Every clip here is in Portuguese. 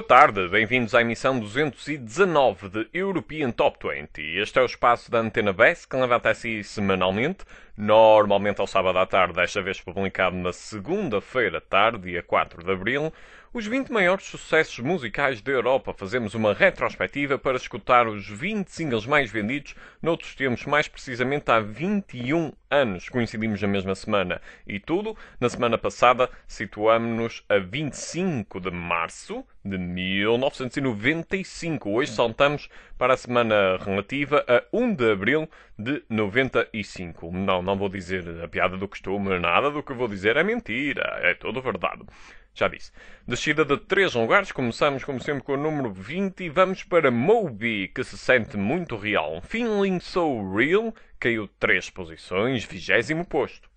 tarde, bem-vindos à emissão 219 de European Top 20. Este é o espaço da Antena BES, que leva até si semanalmente, normalmente ao sábado à tarde, desta vez publicado na segunda-feira à tarde, dia 4 de abril, os 20 maiores sucessos musicais da Europa. Fazemos uma retrospectiva para escutar os 20 singles mais vendidos noutros tempos, mais precisamente há 21 anos. Coincidimos na mesma semana. E tudo, na semana passada, situamos-nos a 25 de março de 1995. Hoje saltamos para a semana relativa a 1 de abril de 95. Não vou dizer a piada do costume, nada do que vou dizer é mentira, é tudo verdade. Já disse. Descida de 3 lugares, começamos como sempre com o número 20 e vamos para Moby, que se sente muito real. Feeling So Real, caiu 3 posições, 20º posto.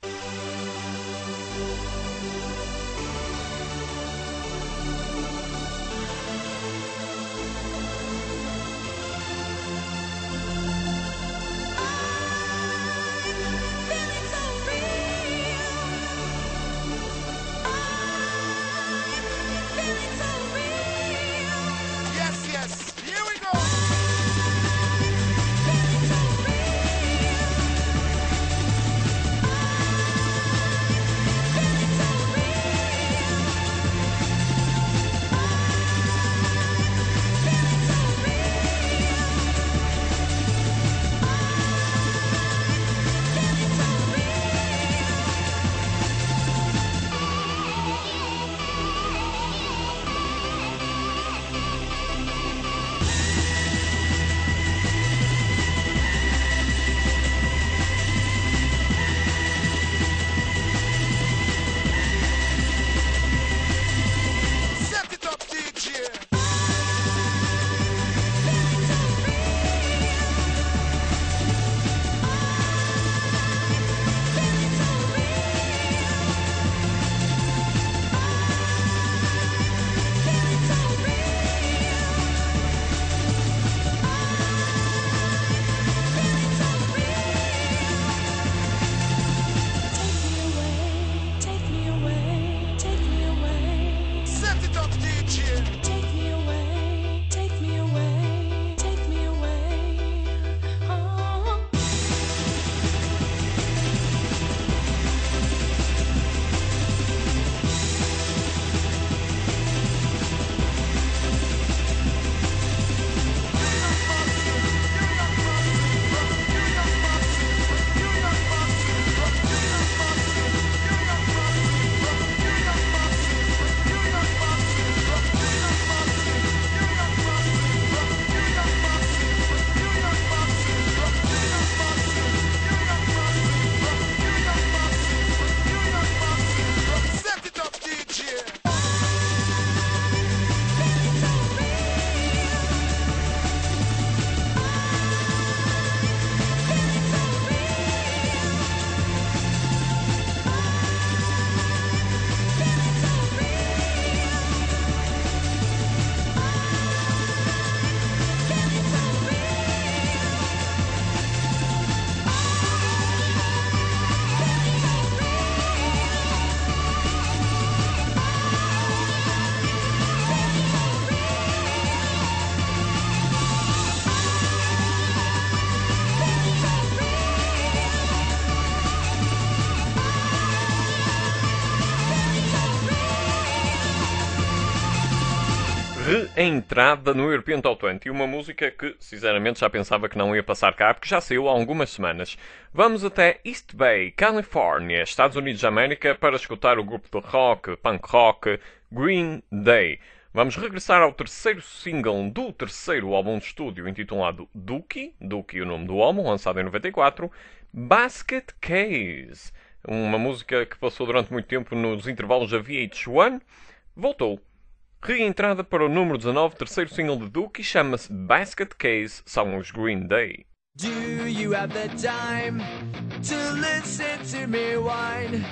Reentrada no European Top 20, uma música que, sinceramente, já pensava que não ia passar cá, porque já saiu há algumas semanas. Vamos até East Bay, Califórnia, Estados Unidos da América, para escutar o grupo de rock, punk rock, Green Day. Vamos regressar ao terceiro single do terceiro álbum de estúdio, intitulado Dookie, o nome do álbum, lançado em 94, Basket Case, uma música que passou durante muito tempo nos intervalos da VH1, voltou. Reentrada para o número 19, terceiro single de Dookie, chama-se Basket Case, são os Green Day. Do you have the time to listen to me whine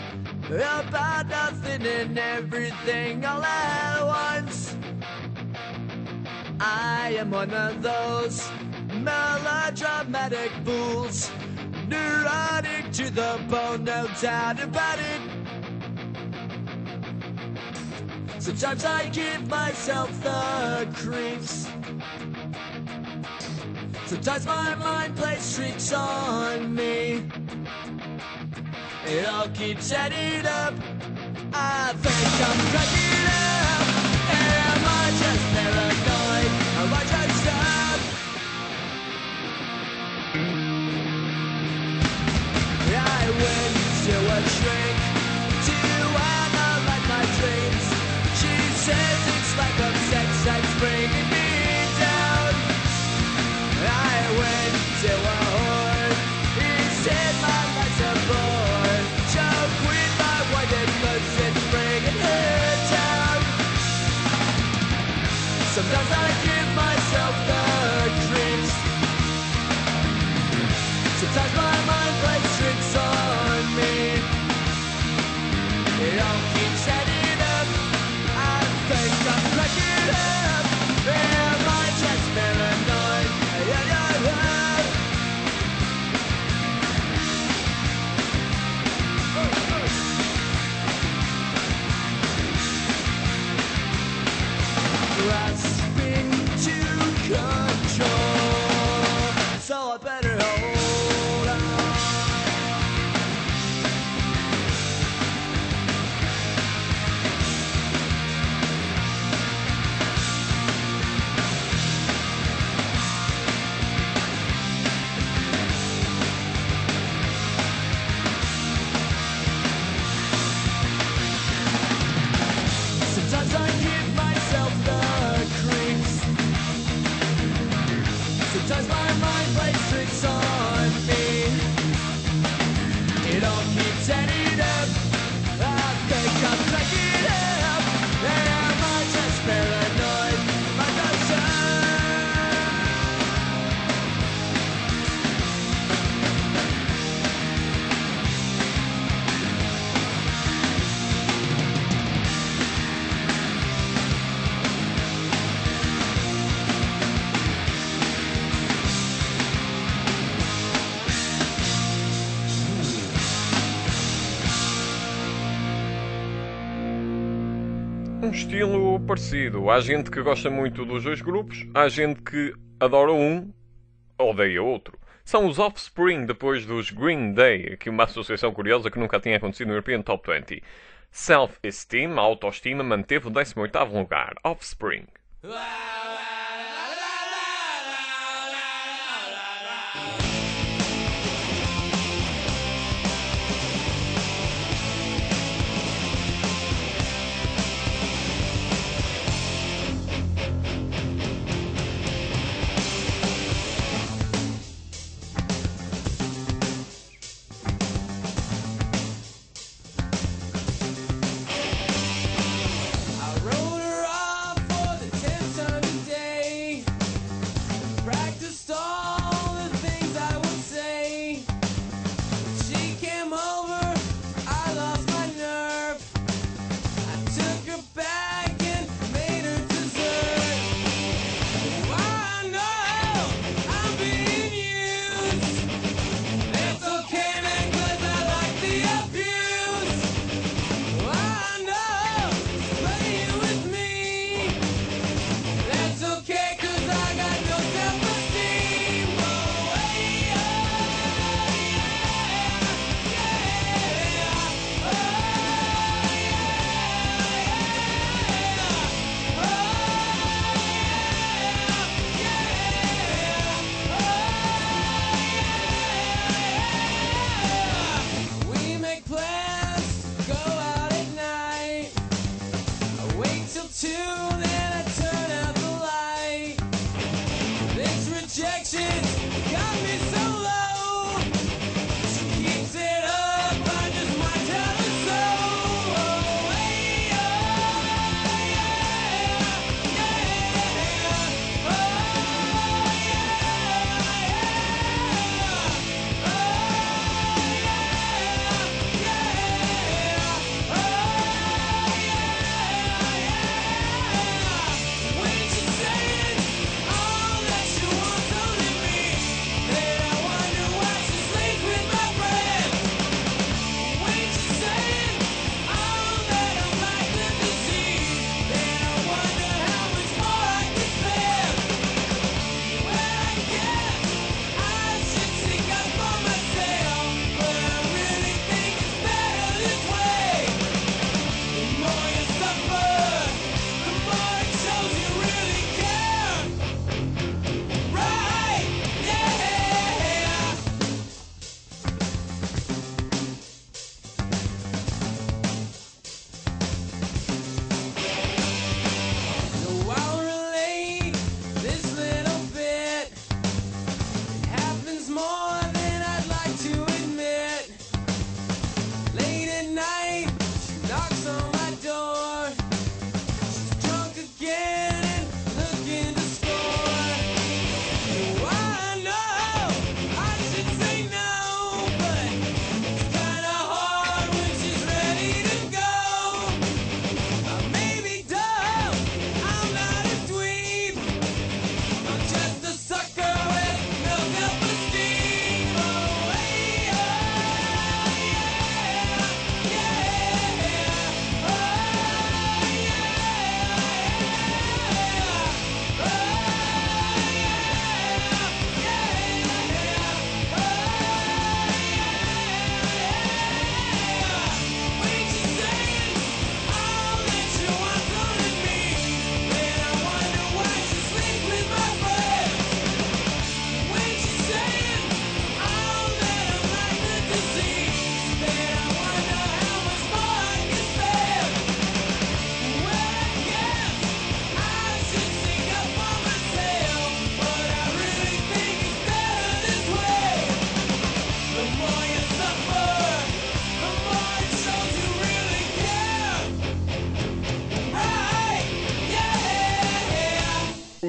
about nothing and everything all at once? I am one of those melodramatic fools, neurotic to the bone, no doubt about it. Sometimes I give myself the creeps. Sometimes my mind plays tricks on me. It all keeps adding up. I think I'm cracking up. Am I just paranoid? Am I just up? I went to a shrink to analyze my dreams. She says it's lack of sex that's bringing me down. I went to a whore. He said my life's a bore. Choke with my white cause it's bringing her down. Sometimes I give myself the creeps. Sometimes my mind plays tricks on me. It all keeps adding up. I think I'm cracking up. Am I just paranoid? Yeah, yeah, yeah. Grasping to control, so I better hold on. Sometimes I give myself the creeps. Sometimes my mind plays tricks on me. It all keeps adding up. I think I'm cracking up. Am I just paranoid? Am I just Um estilo parecido. Há gente que gosta muito dos dois grupos, há gente que adora um, odeia outro. São os Offspring depois dos Green Day, aqui uma associação curiosa que nunca tinha acontecido no European Top 20. Self-Esteem, a autoestima, manteve o 18º lugar. Offspring. I wrote her off for the 10th time today.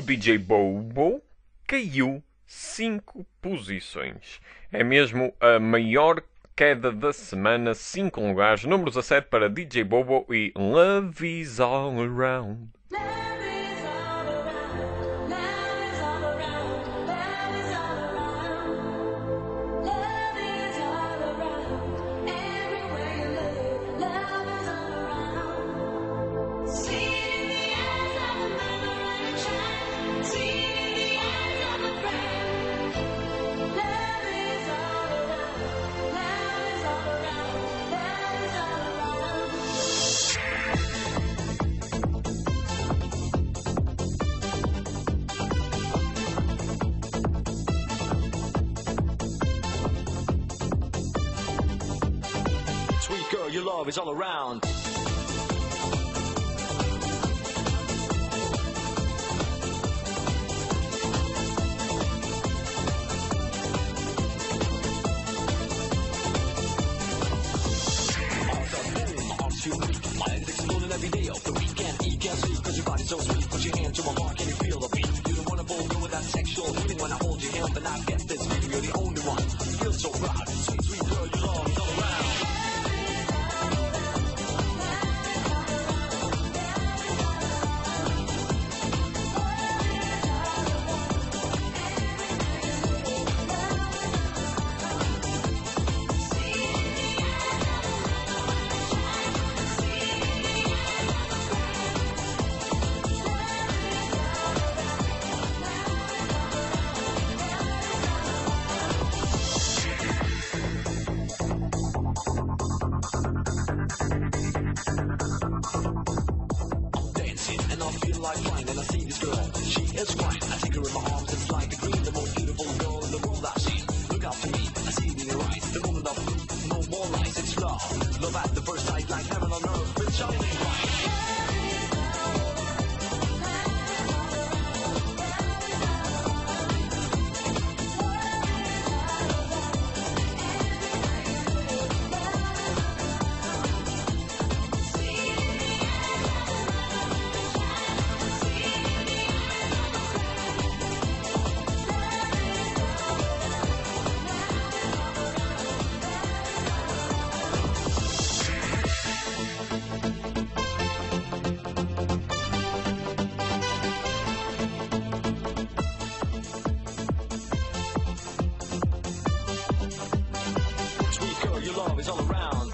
DJ Bobo caiu 5 posições. É mesmo a maior queda da semana, 5 lugares. Número 17 para DJ Bobo e Love is All Around. Sweet girl, your love is all around. Mine's exploding every day of the weekend. Eat, can't sleep, cause your body's so sweet. Put your hand to my heart, can you feel the beat? You don't wanna go with that sexual feeling when I hold your hand, but I get this feeling. You're the only one. Feel so proud. Sweet, sweet girl, your love is all around. Like flying, and I see this girl, she is fine. I take her in my arms, it's like a dream. The most beautiful girl in the world I've seen. Look up to me, I see it in your eyes. The moment of no more lies, it's love. Love at the first sight, like heaven on earth, it's shining bright. Your love is all around.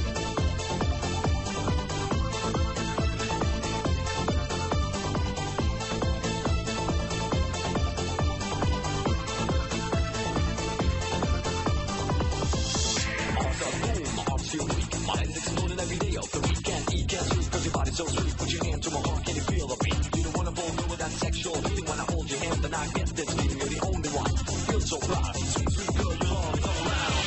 My arms feel weak. Mine's exploding every day of the weekend. Eat, can't sleep, cause your body's so sweet. Put your hand to my heart, can you feel the beat? You don't wanna go with that sexual feeling when I hold your hand, then I get this feeling. You're the only one. Feel so proud. Sweet, sweet girl, your love is all around.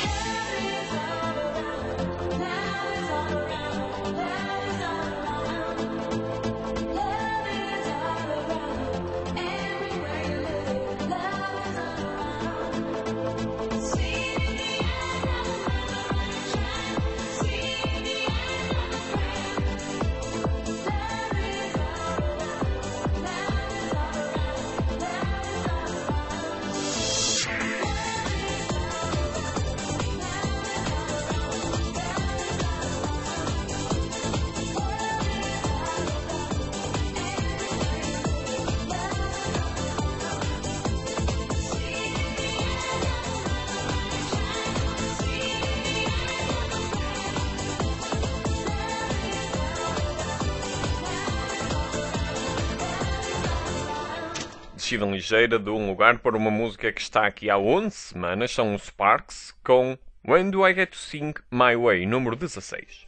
Descida ligeira de um lugar para uma música que está aqui há 11 semanas, são os Sparks com When Do I Get to Sing My Way, número 16.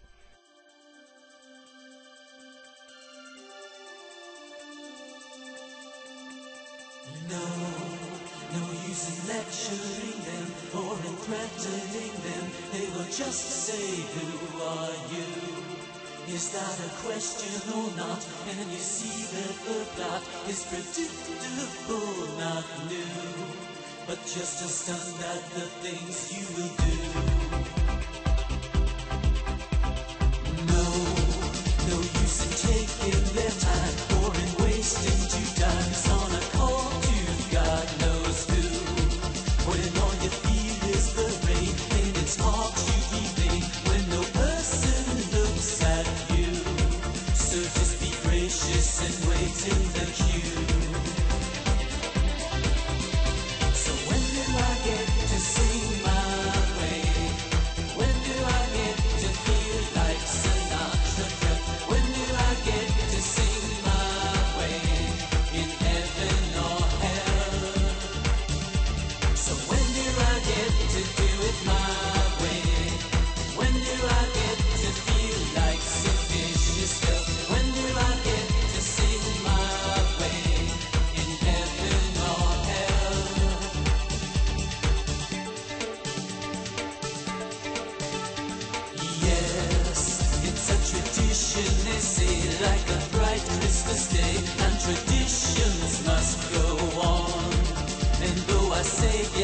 No use in lecturing them or in threatening them. They will just say, who are you? Is that a question or not? And you see that the plot is predictable, not new, but just a stunt at the things you will do. No use in taking their time or in wasting 2 times on a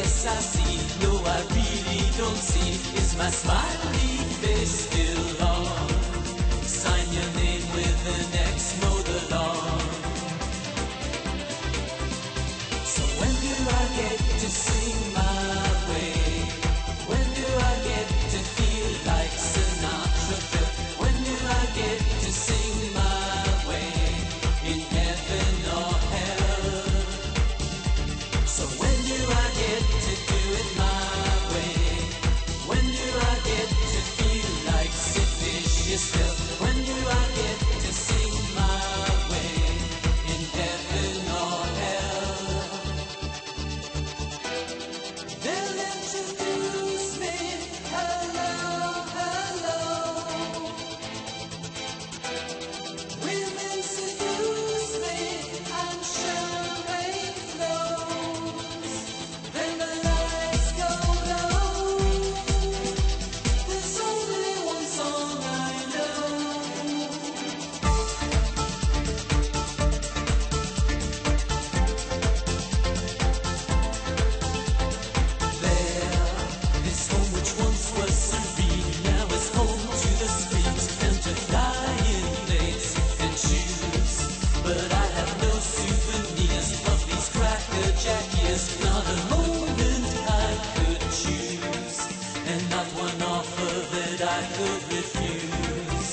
yes I see. No, I really don't see. Is my smiley face still on? Sign your name with an X, mow the lawn. So when do I get to sing my way? When do I get to feel like Sinatra felt? When do I get to sing my way? In heaven or hell? So when do I get to do it my way? When do I get to feel like Sid Vicious felt? When do I get to sing my way? In heaven or hell? They'll introduce me. Hello, hello. Women seduce me. I'm champagne flows. Then the lights go low. There's only one song I know. There, this home which once was serene now is home to the streets and to flying planes and shoes. But I have no souvenirs of these cracker-jack years. Not a moment I could choose, and not one offer that I could refuse.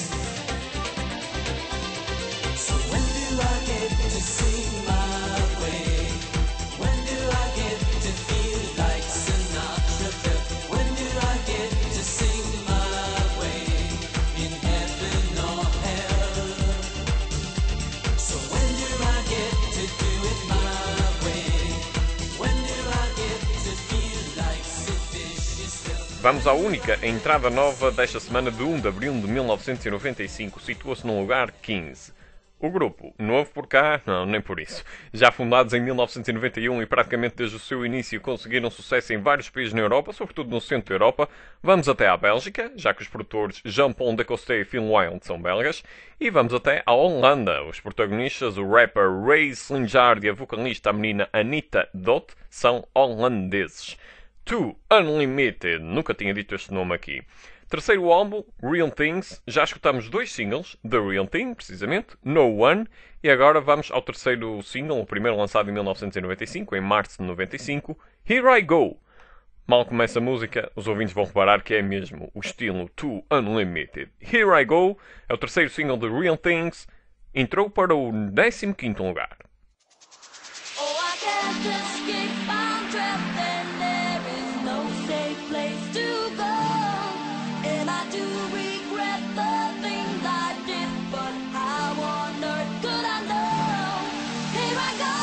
So when do I get to sing my way? When do I get to feel like Sinatra felt? When do I get to sing my way? In heaven or hell? So when do I get to do it my way? When do I get to feel like Sid Vicious felt? Vamos à única entrada nova desta semana de 1 de abril de 1995. Situa-se no lugar 15. O grupo, novo por cá, não, nem por isso. Já fundados em 1991 e praticamente desde o seu início conseguiram sucesso em vários países na Europa, sobretudo no centro da Europa. Vamos até à Bélgica, já que os produtores Jean-Paul Decoste e Phil Wild são belgas. E vamos até à Holanda. Os protagonistas, o rapper Ray Slingjard e a vocalista, a menina Anita Dot, são holandeses. Two Unlimited, nunca tinha dito este nome aqui. Terceiro álbum, Real Things, já escutamos 2 singles, The Real Thing, precisamente, No One, e agora vamos ao terceiro single, o primeiro lançado em 1995, em março de 95, Here I Go. Mal começa a música, os ouvintes vão reparar que é mesmo o estilo Two Unlimited. Here I Go é o terceiro single de Real Things, entrou para o 15º lugar. Oh, I can't escape, I'm trapped and there is no safe place to go. And I do regret the things I did, but how on earth could I know? Here I go.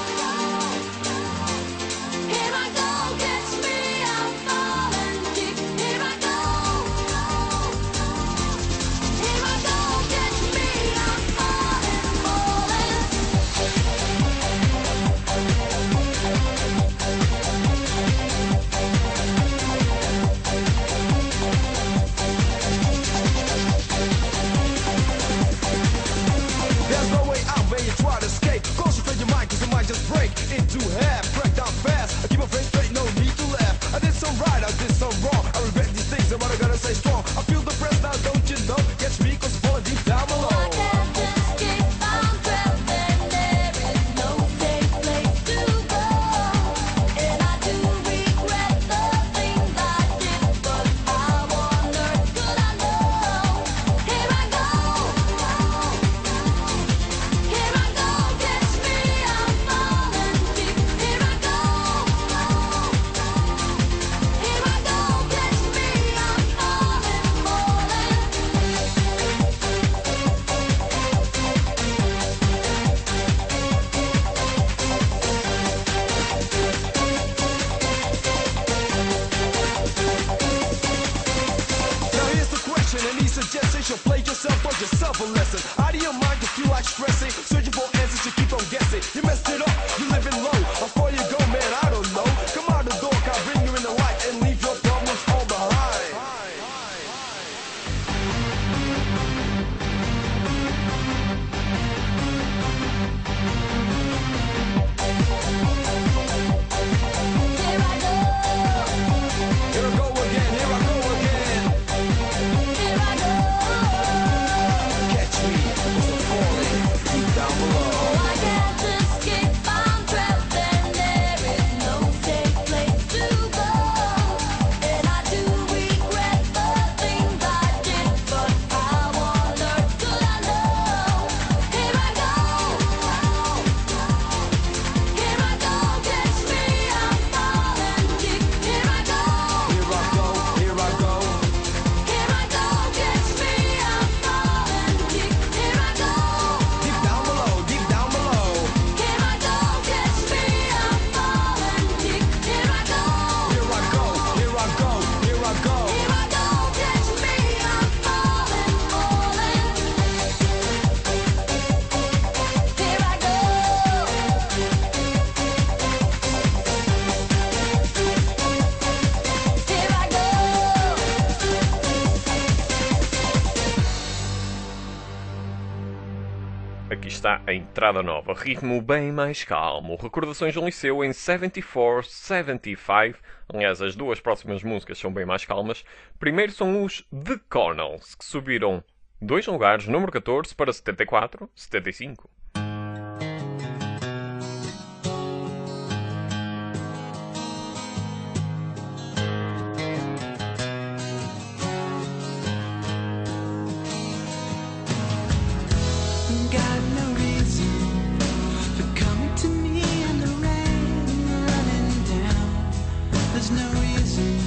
Here I go, catch me, I'm falling deep. Here I go. Here I go, catch me, I'm falling. There's no way out when you try to escape. Concentrate your mind, cause it might just break into half. Crack down fast. I keep my face straight, no need to laugh. I did some right, I did some wrong. I regret these things, and what I gotta say strong. I feel the press now, don't you know? Catch me, cause falling deep down below. I can't escape, I'm trapped and there is no safe place to go. And I do regret the things I did, but how on earth could I know? Here I go. Here I go, catch me, I'm falling deep. Here I go. Here I go, catch me, I'm falling. Now here's the question, any suggestions? You'll play yourself or yourself a lesson. Out of your mind, you feel like stressing. Searching for answers, you keep on guessing. You messed it up, you living low. Before you go, man, I don't know. Come out the door, I'll bring you in the light and leave your problems all behind. Here I go. está a entrada nova. Ritmo bem mais calmo. Recordações do Liceu em 74, 75. Aliás, as duas próximas músicas são bem mais calmas. Primeiro são os The Cornels, que subiram 2 lugares, número 14 para 74, 75. Got no reason for coming to me in the rain, running down. There's no reason.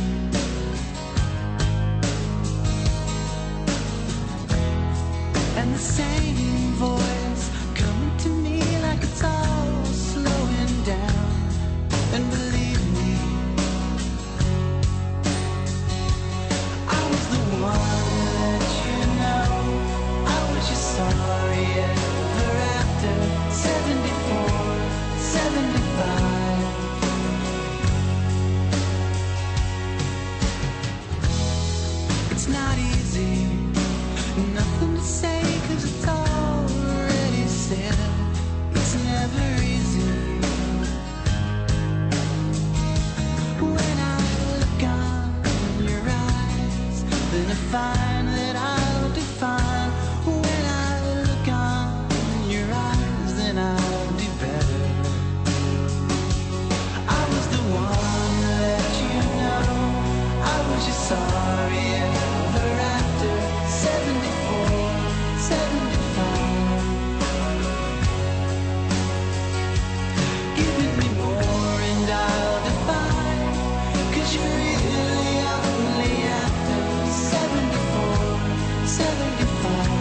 And the same voice coming to me like it's all slowing down. And believe me, I was the one that you know. I was just sorry ever after 74, 75. It's not easy, nothing to say 'cause it's already said. It's never easy. When I look on your eyes, then I find that I'll do fine. When I look on your eyes, then I'll do better. I was the one that you know. I was just sorry ever after 74, 75. Giving me more and I'll define. 'Cause you're really only after 74, 75.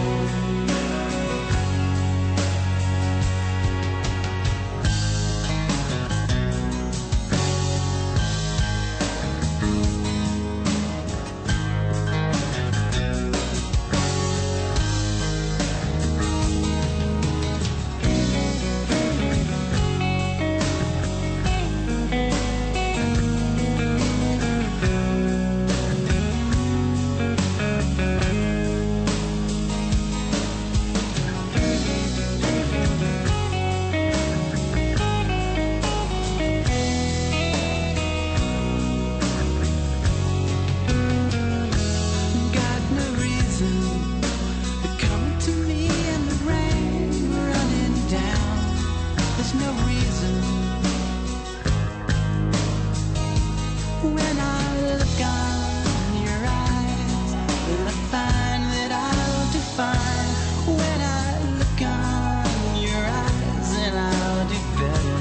Got no reason for coming to me in the rain, running down. There's no reason. When I look on your eyes, then I find that I'll do fine. When I look on your eyes, then I'll do better.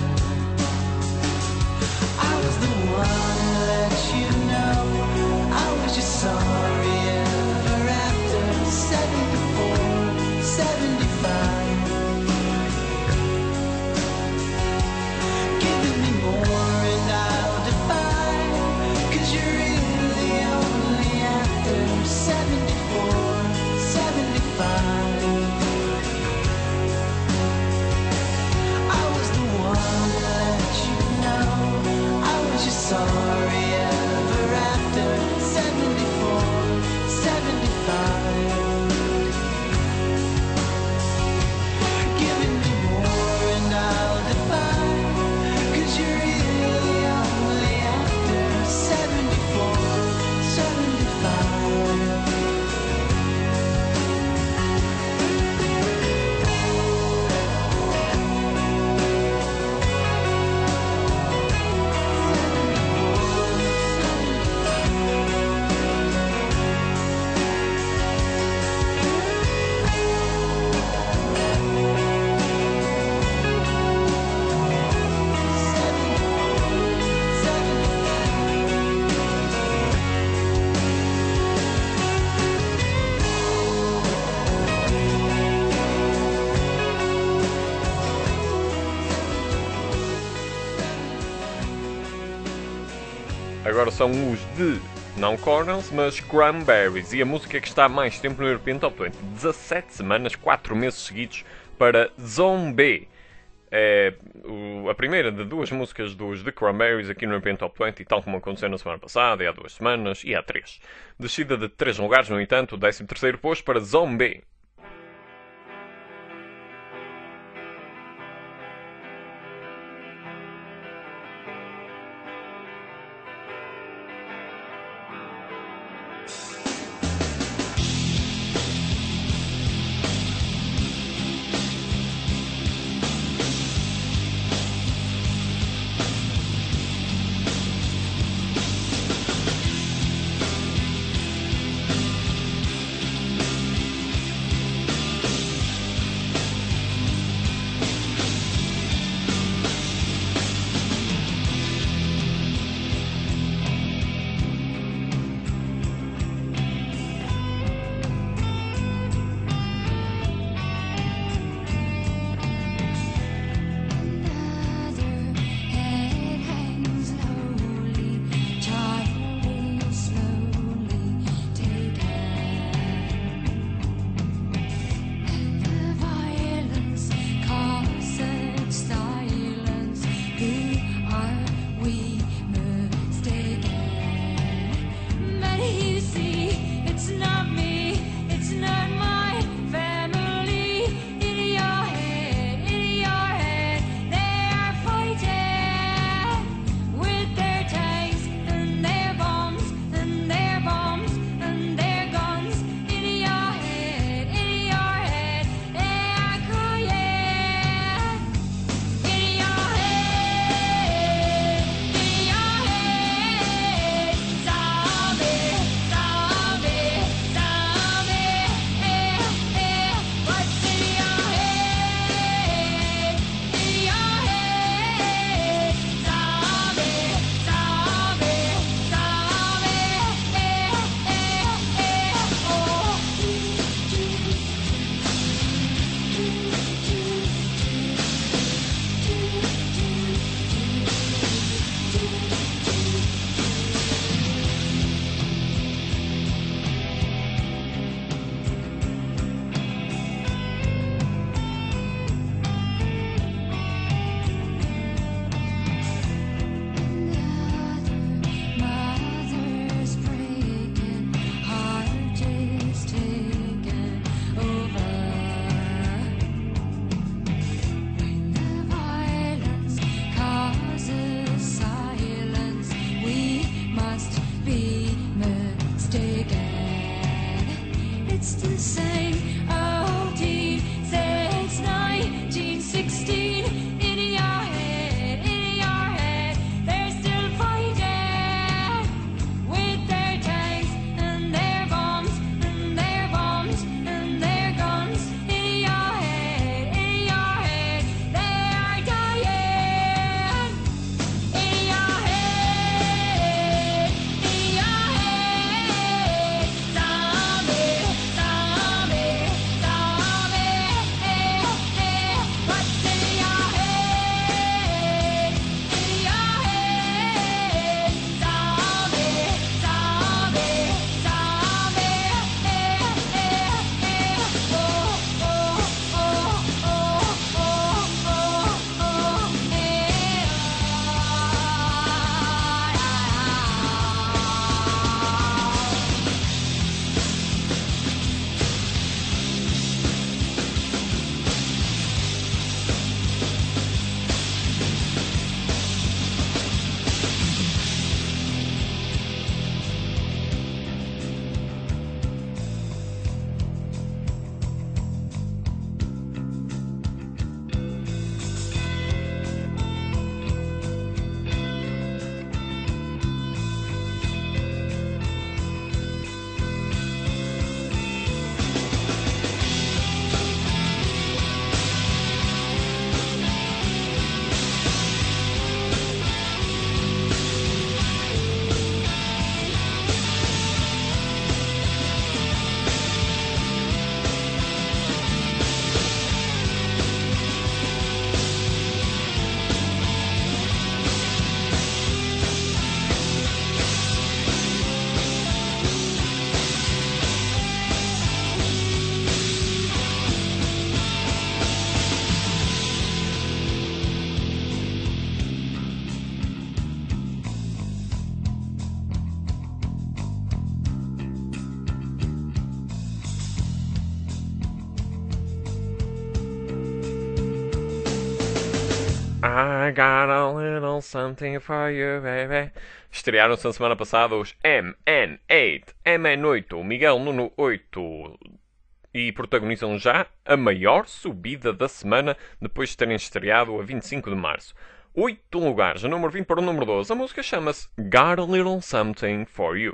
I was the one that you know. I was just sorry ever after 74, 75. Giving me more and I'll define. 'Cause you're really only after 74, 75. I was the one that you know. I was just sorry ever after 74, 75. Giving me more and I'll define. 'Cause you're really only after 74, 75. Agora são os de, não Cornels, mas Cranberries. E a música que está há mais tempo no European Top 20. 17 semanas, 4 meses seguidos para Zombie. É a primeira de 2 músicas dos The Cranberries aqui no European Top 20, tal como aconteceu na semana passada, e há 2 semanas, e há 3. Descida de 3 lugares, no entanto, o 13º posto para Zombie. I got a little something for you, baby. Estrearam-se na semana passada os MN8, MN8, o Miguel Nuno 8, e protagonizam já a maior subida da semana depois de terem estreado a 25 de março. 8 lugares, o número 20 para o número 12. A música chama-se Got a Little Something for You.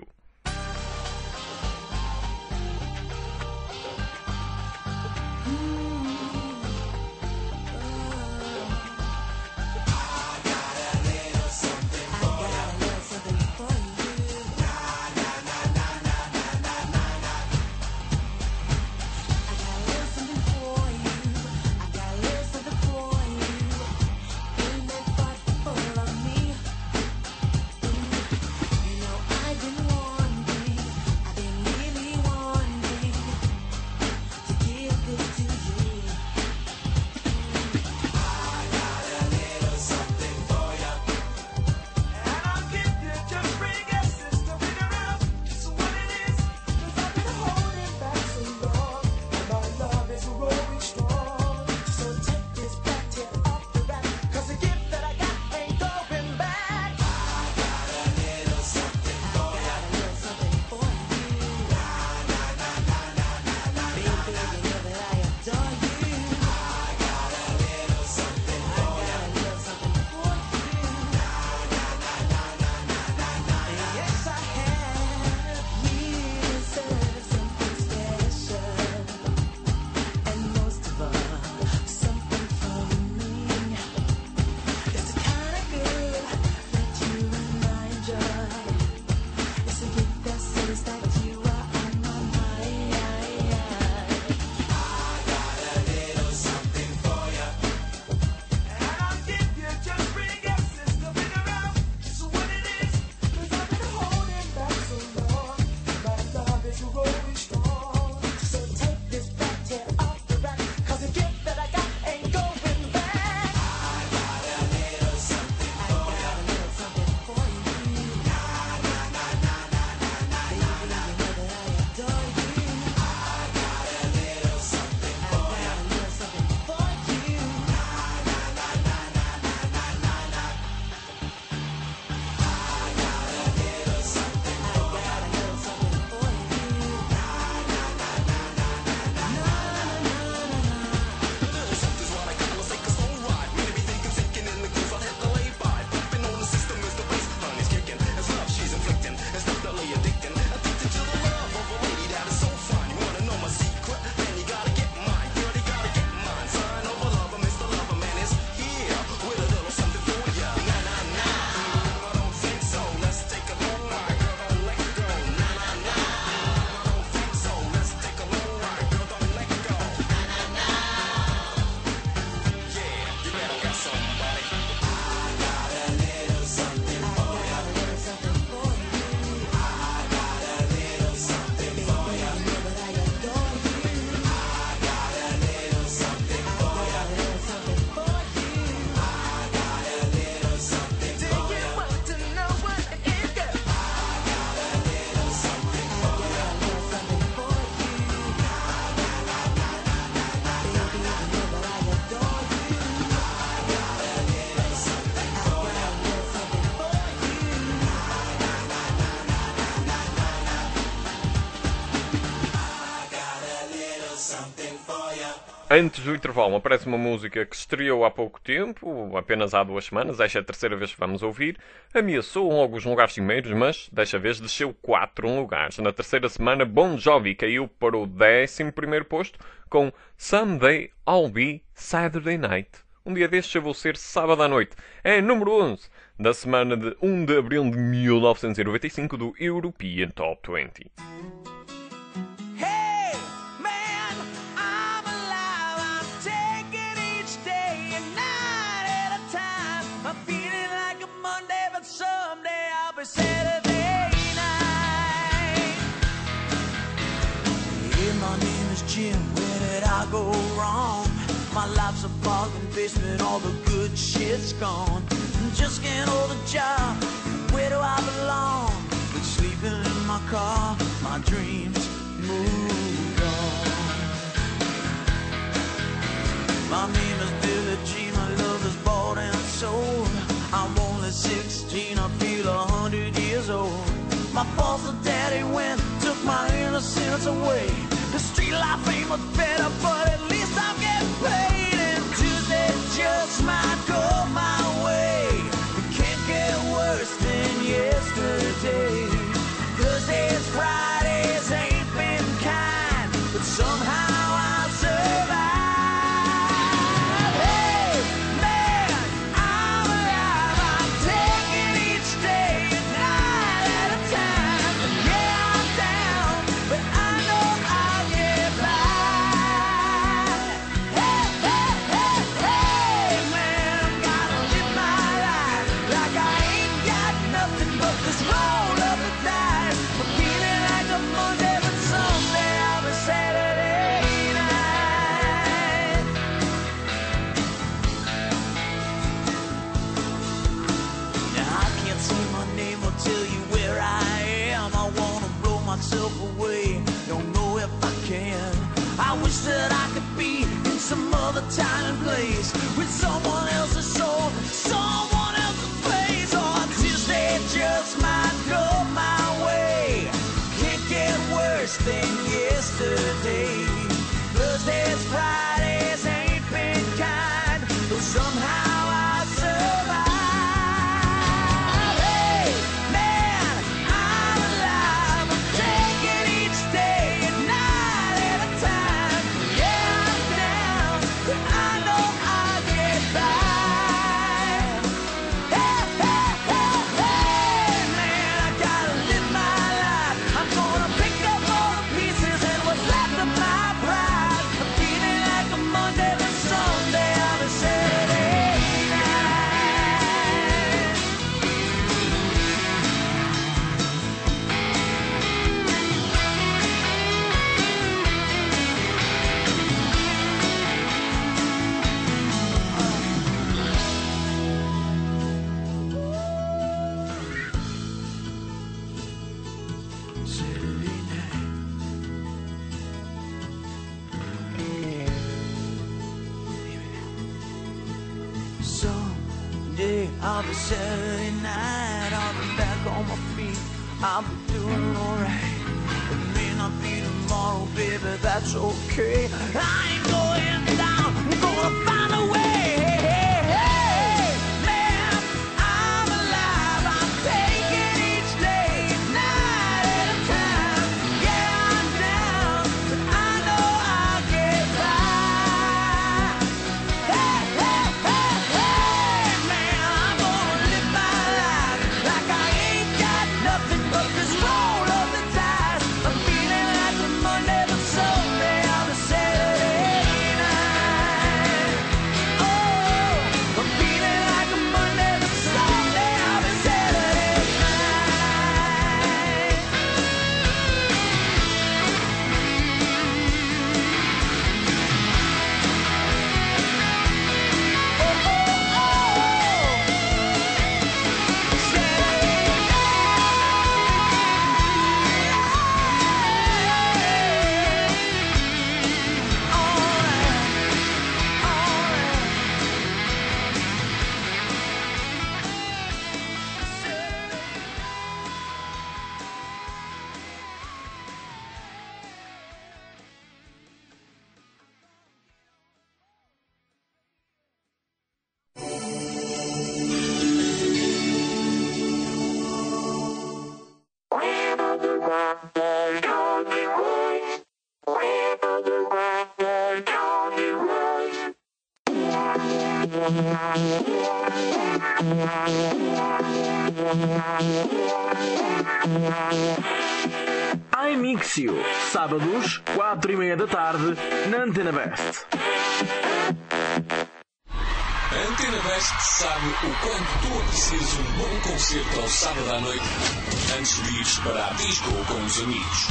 Antes do intervalo aparece uma música que estreou há pouco tempo, apenas há 2 semanas, esta é a terceira vez que vamos ouvir. Ameaçou logo os lugares cimeiros, mas desta vez desceu 4 lugares. Na terceira semana, Bon Jovi caiu para o 11º posto com Someday I'll Be Saturday Night. Um dia destes eu vou ser sábado à noite. É número 11 da semana de 1 de abril de 1995 do European Top 20. Saturday night. Hey, my name is Jim. Where did I go wrong? My life's a bargain basement. All the good shit's gone. Just can't hold a job. Where do I belong? Been sleeping in my car. My dreams moved on. My name is Billie Jean. My love is bought and sold. My foster daddy went, took my innocence away. The street life ain't much better, but at least I'm getting paid. And Tuesdays just might go my way. It can't get worse than yesterday. Thursdays, Fridays ain't been kind, but somehow I survive. Hey, man, I'm alive. I'm taking each day a night at a time. Yeah, I'm down, but I know I'll get by. Hey, hey, hey, hey, man, I'm gotta live my life like I ain't got nothing but this roll of the dice. I'm feeling like a Monday, but someday I'll be Saturday night. Now I can't say my name or tell you where I am. I wanna blow myself away, don't know if I can. I wish that I could be in some other time and place with someone else's soul, someone else's place. Or Tuesday just might go my way. Can't get worse than yesterday. Thursdays, Fridays ain't been kind, but somehow I survive. Hey, man, I'm alive. I'm taking each day a night at a time. Yeah, I'm down, but I know I'll get by. Hey, hey, hey, hey, man, I gotta live my life. I'm gonna pick up all the pieces and what's left of my pride. I'm feeling like a Monday, but someday I'll be Saturday night. Saturday night. Someday I'll be Saturday night. I'll be back on my feet. I'll be doing alright. It may not be tomorrow, baby, that's okay. I ain't going down, I'm gonna find a way. Hey, hey, man, I'm alive. I'm taking each day a night at a time. Yeah, I'm down, but I know I'll get by. Hey, hey, hey, hey, man, I'm gonna live my life like I ain't got nothing but this roll of the dice. I'm feeling like a Monday, but someday I'll be Saturday night. Oh, I'm feeling like a Monday, but someday I'll be Saturday night. Oh, oh, oh, Saturday night. iMixio, sábados, 4:30 da tarde, na Antena Best. A Antena Best sabe o quanto tu aprecias um bom concerto ao sábado à noite antes de ires para a disco com os amigos.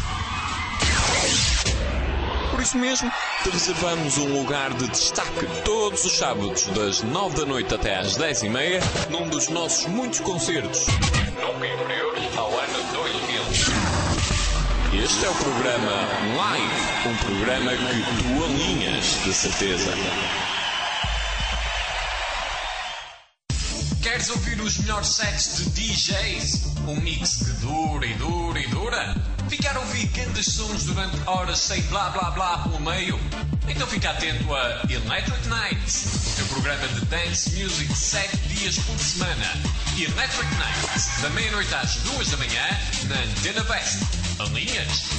Por isso mesmo, te reservamos um lugar de destaque todos os sábados, das 9 da noite até às 10:30, num dos nossos muitos concertos, nunca inferiores ao ano 2000. Este é o programa Live, um programa que tu alinhas, de certeza. Queres Queres ouvir os melhores sets de DJs? Um mix que dura e dura e dura? Ficar a ouvir grandes sons durante horas sem blá blá blá pelo meio? Então fica atento a Electric Nights, o teu programa de dance music 7 dias por semana. Electric Nights, da meia-noite às 2 da manhã, na Antena Best. Alinhas?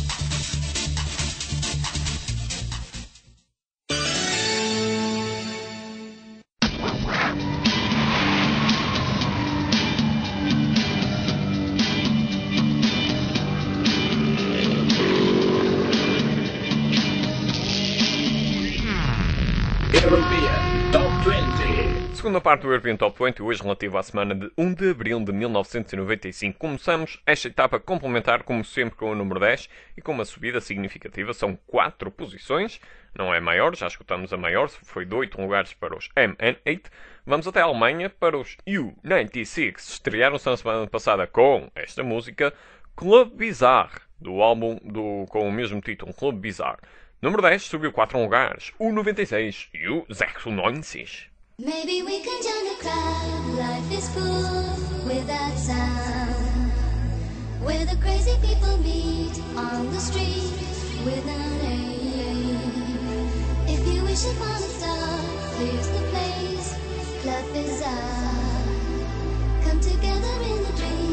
Segunda parte do European Top 20, hoje relativa à semana de 1 de abril de 1995. Começamos esta etapa complementar, como sempre, com o número 10 e com uma subida significativa. São 4 posições, não é maior, já escutamos a maior, foi de 8 lugares para os MN8. Vamos até a Alemanha para os U96. Estrearam-se na semana passada com esta música, Club Bizarre, do álbum com o mesmo título, Club Bizarre. Número 10 subiu 4 lugares, U96 e o 96. Maybe we can join the crowd. Life is full without sound, where the crazy people meet on the street without aim. If you wish upon a star, here's the place, Club Bizarre. Come together in a dream.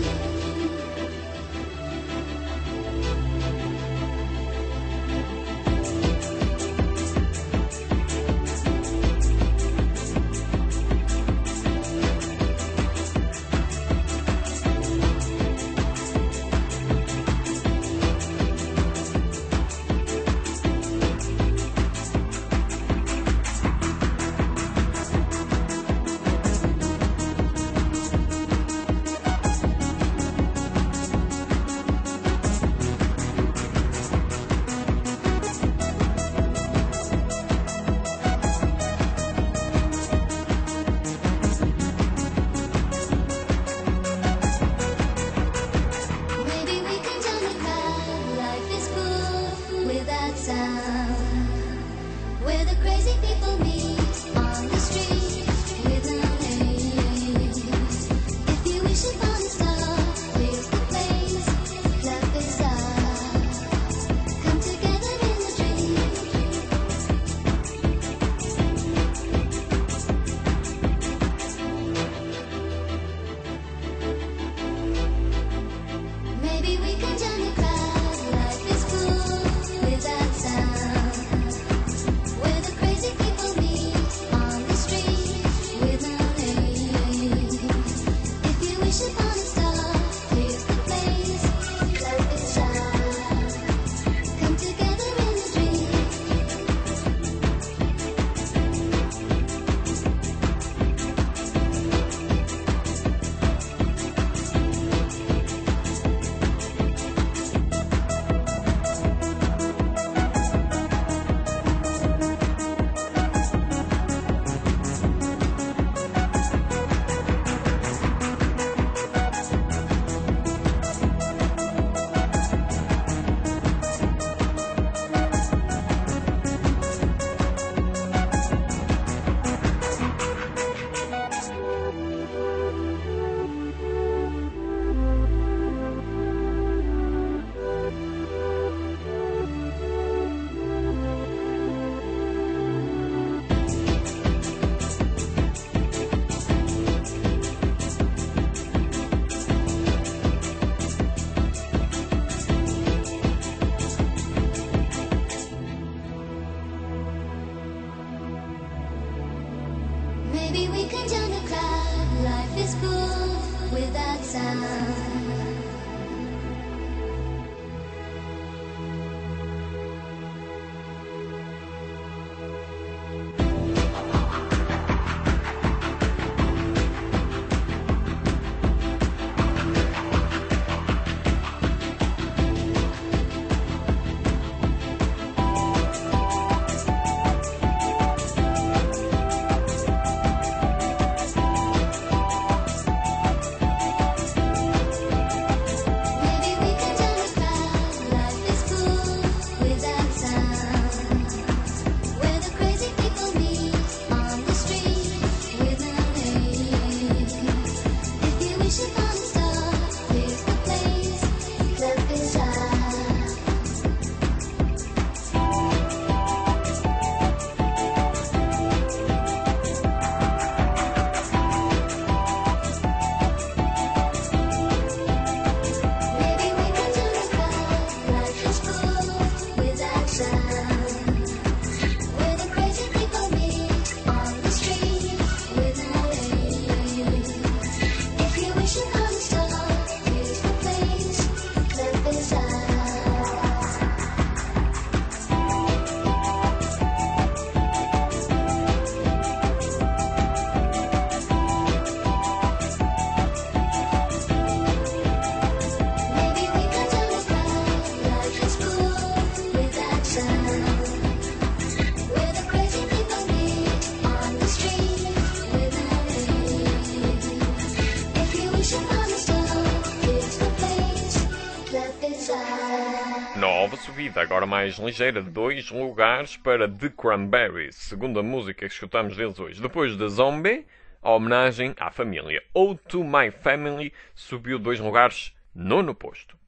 Nova subida, agora mais ligeira, 2 lugares para The Cranberries, segunda música que escutamos deles hoje. Depois de Zombie, a homenagem à família. Ode to My Family subiu 2 lugares, nono posto.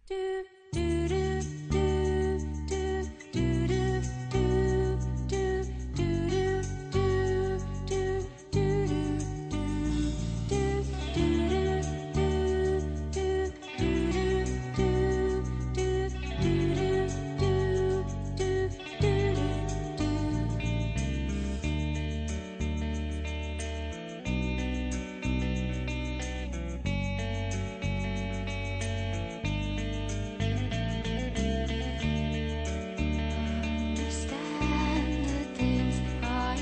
Understand the things I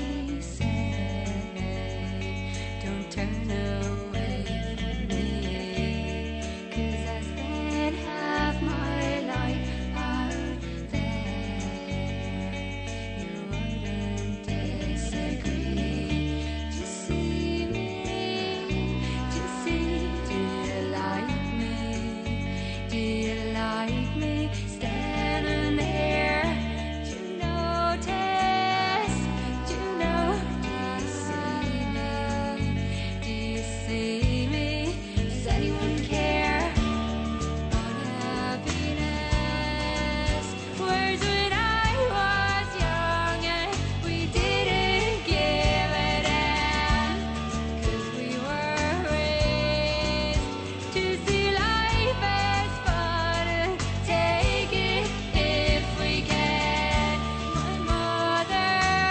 say. Don't turn away from me, 'cause I spent half my life out there. You wouldn't disagree. Just see me, just see. Do you like me? Do you like me standing there? Do you notice? Do you know? Do you see me? Do you see me? Does anyone care about happiness? Where's when I was young and we didn't give it in, 'cause we were raised to see life as fun and take it if we can. My mother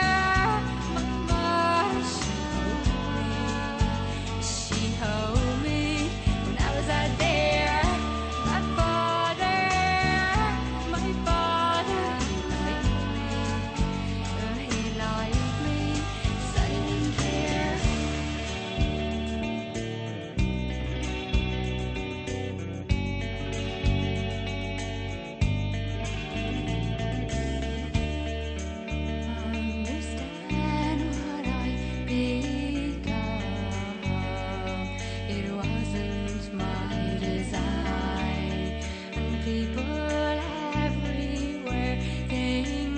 she held me when I was out there. My father he liked me, so I didn't care. Understand what I become. It wasn't my design. And people everywhere think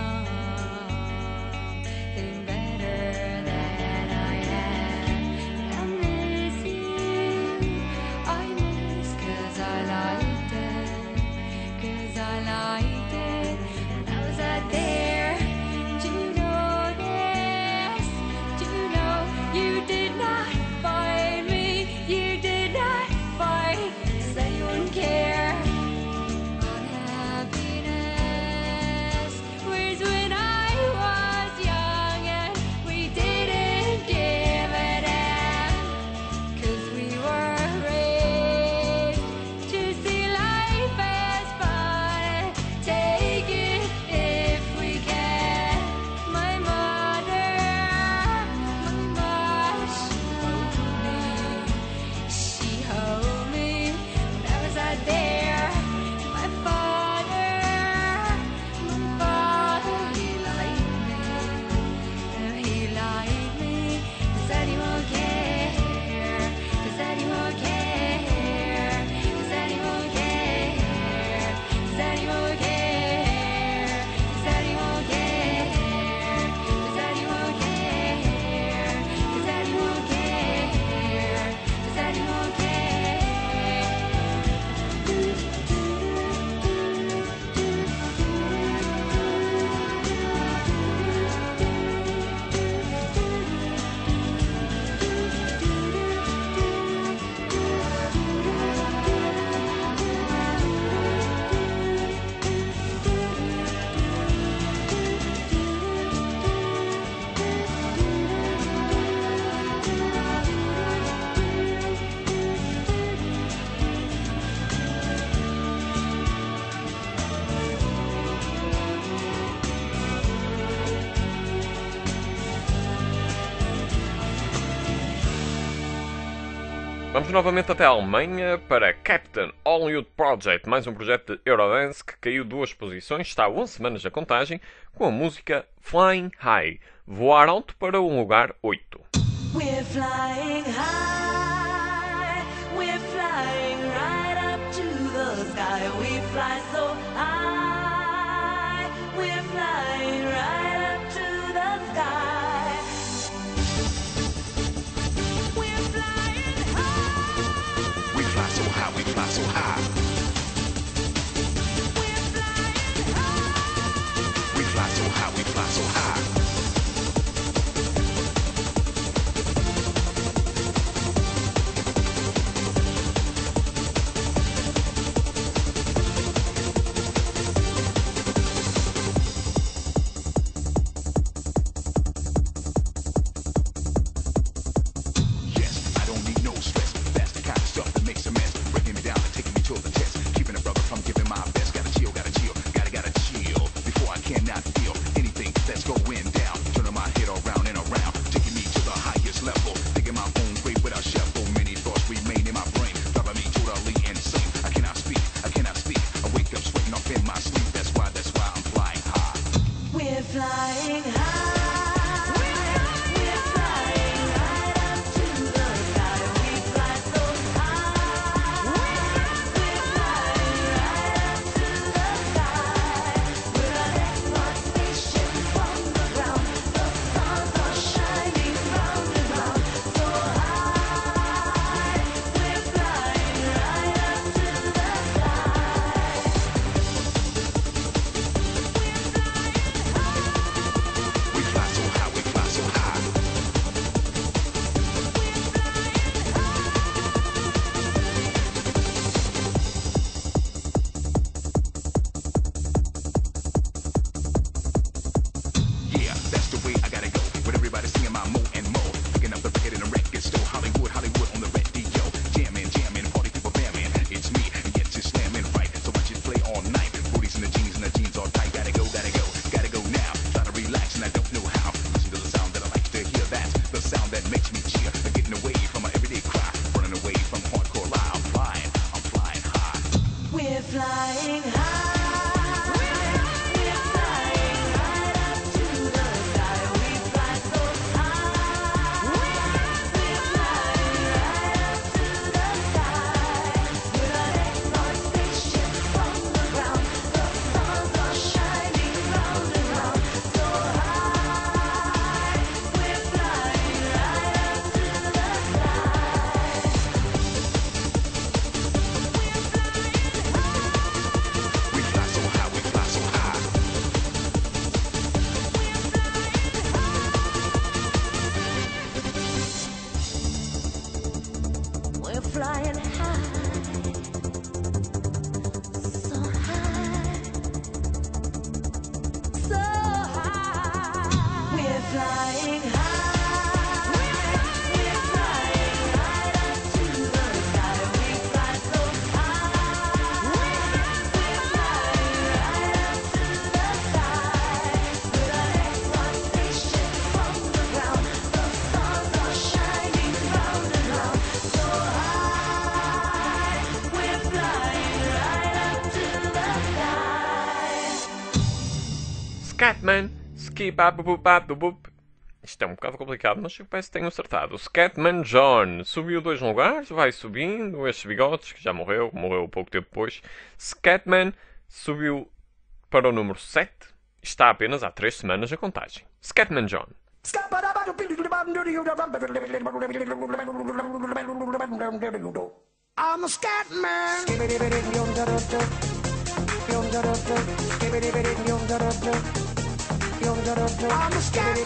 something better than I am. I miss you, I miss 'cause I liked it, 'cause I liked it when I was out there. Do you know this? Do you know you did not find me? You did not find. Does anyone care about happiness? Where's when I was young and we didn't give it in, 'cause we were raised to see life as fun and take it if we can. My mother she held me when I was out there. My father he liked me. He liked me. Does anyone care? Does anyone care? Does anyone care? Does anyone care? Does anyone care? Does anyone care? Does anyone care? Does anyone Vamos novamente até a Alemanha para Captain Hollywood Project, mais um projeto de Eurodance que caiu 2 posições, está a 11 semanas a contagem, com a música Flying High, voar alto para um lugar 8. We're flying high, we're flying right up to the sky. sky. We fly so high. We're flying right up to the sky. We're flying high. We fly so high, we fly so high. We're flying high. We fly so high, we fly so high. Yes, I don't need no stress. That's the kind of stuff that makes a mess. Breaking me down and taking me to the test. Keeping a brother from giving my best. Gotta chill, gotta chill before I cannot feel anything that's going down. Turning my head around and around, taking me to the highest level. Thinking my own way without shuffle. Many thoughts remain in my brain, driving me totally insane. I cannot speak, I cannot speak. I wake up sweating off in my sleep. That's why I'm flying high. We're flying high. We're flying right up to the sky. We fly so high. We're flying right up to the sky. We're an export spaceship from the ground. The stars are shining round and round. So high. We're flying right up to the sky. We fly so high, we fly so high. Yeah, that's the way I gotta go. With everybody singing my mo and mo. Picking up the record in the record store. Hollywood, Hollywood on the radio. Jamming, jamming, party people bamming. It's me, and yet you're slamming right. So I should play all night. Booties in the jeans all tight. Gotta go now. Try to relax and I don't know how. Listen to the sound that I like to hear. That's the sound that makes me cheer. Getting away from my everyday cry. Running away from hardcore lie. I'm flying high. We're flying high. We're flying right up to the sky. We fly so high. We're flying right up to the sky. We're an export spaceship from the ground. The stars are shining round and round. So high. We're flying right up to the sky. We fly so high, we fly so high. We're flying high, so high, so high. We're flying high. We're flying right up to the sky. We fly so high. We're flying right up to the sky. We're an export spaceship from the ground. The stars are shining round and round. So high, we're flying right up to the sky. Scatman, Skibabubabubub. Isto é um bocado complicado, mas eu parece que tenho acertado. Scatman John subiu 2 lugares, vai subindo. Estes bigodes, que já morreu pouco tempo depois. Scatman subiu para o número 7. Está apenas há 3 semanas a contagem. Scatman John. I'm a scat man. I'm a scat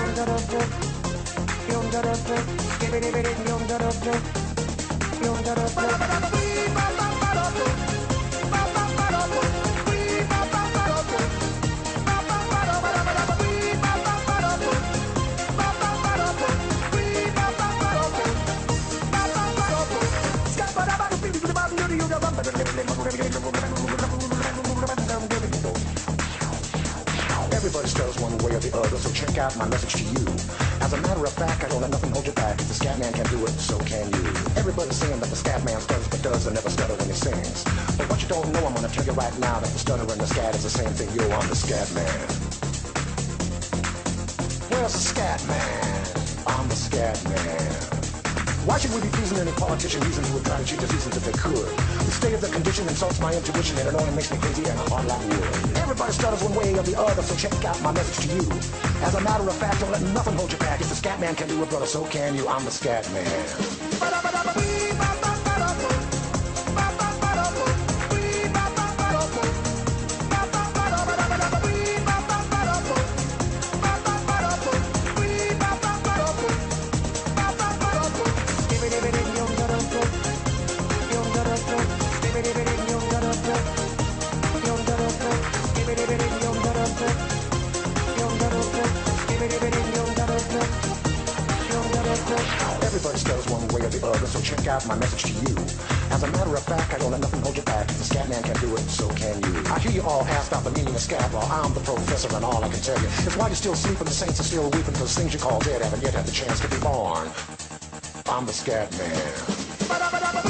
Everybody stutters one way or the other, so check out my message to you. As a matter of fact, I don't let nothing hold you back. If the scat man can do it, so can you. Everybody's saying that the scat man stutters but does and never stutter when he sings. But what you don't know, I'm gonna tell you right now that the stutter and the scat is the same thing. Yo, I'm the scat man. Where's the scat man? I'm the scat man. Why should we be pleasing any politician reasons who would try to cheat the seasons if they could? The state of the condition insults my intuition and it only makes me crazy and hard like wood. Everybody stutters one way or the other, so check out my message to you. As a matter of fact, don't let nothing hold you back. If the scat man can do it, brother, so can you. I'm the scat man. Everybody stutters one way or the other, so check out my message to you. As a matter of fact, I don't let nothing hold you back. If the scat man can do it, so can you. I hear you all ask about the meaning of scat. Well, I'm the professor, and all I can tell you is why you're still sleeping, the saints are still weeping, because things you call dead haven't yet had the chance to be born. I'm the scat man.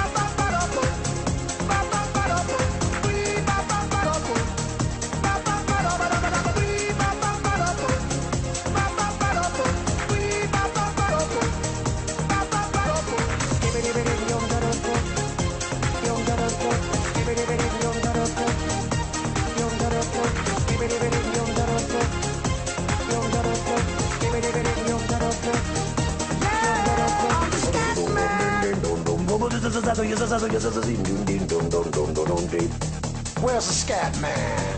Where's the scat man?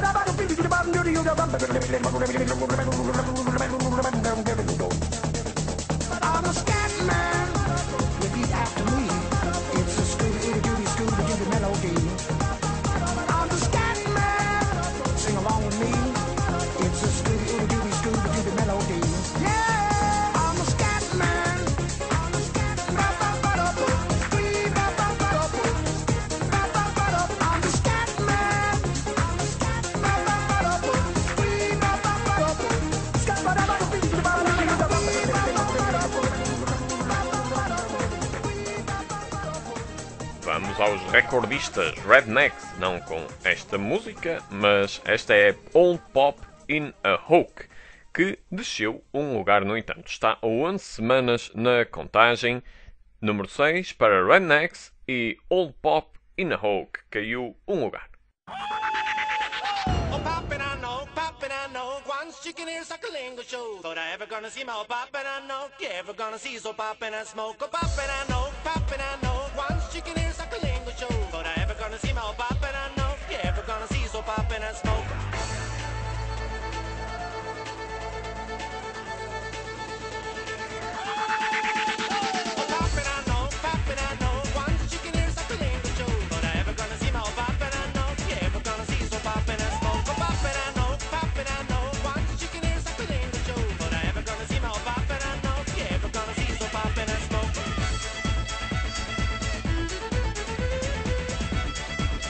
I'm a scat man. Repeat after me. It's a Scooby-Dooby melody. I'm the scat man. Sing along with me. It's a Scooby-Dooby melody. Yeah, I'm a scat man. I'm a scat man. I'm the scat man. Vamos aos recordistas Rednecks, não com esta música, mas esta é Old Pop in a Hoke, que desceu um lugar no entanto. Está a 11 semanas na contagem. Número 6 para Rednecks e Old Pop in a Hoke caiu um lugar. Oh, poppin', I know, once chicken ears like a lingo show. Thought I ever gonna see my oh, poppin', I know, you ever gonna see so poppin' and smoke. Oh, poppin', I know, once chicken ears like a lingo show. Thought I ever gonna see my oh, poppin', I know, you ever gonna see so poppin' and smoke. Oh, poppin', I know, once chicken ears like a lingo show. Thought I ever gonna see my oh, poppin', I know, you ever gonna see so poppin' and smoke. Oh, poppin', I know, once chicken ears like a lingo show. Thought I ever gonna see my oh, poppin', I know, you ever gonna see so poppin' and smoke.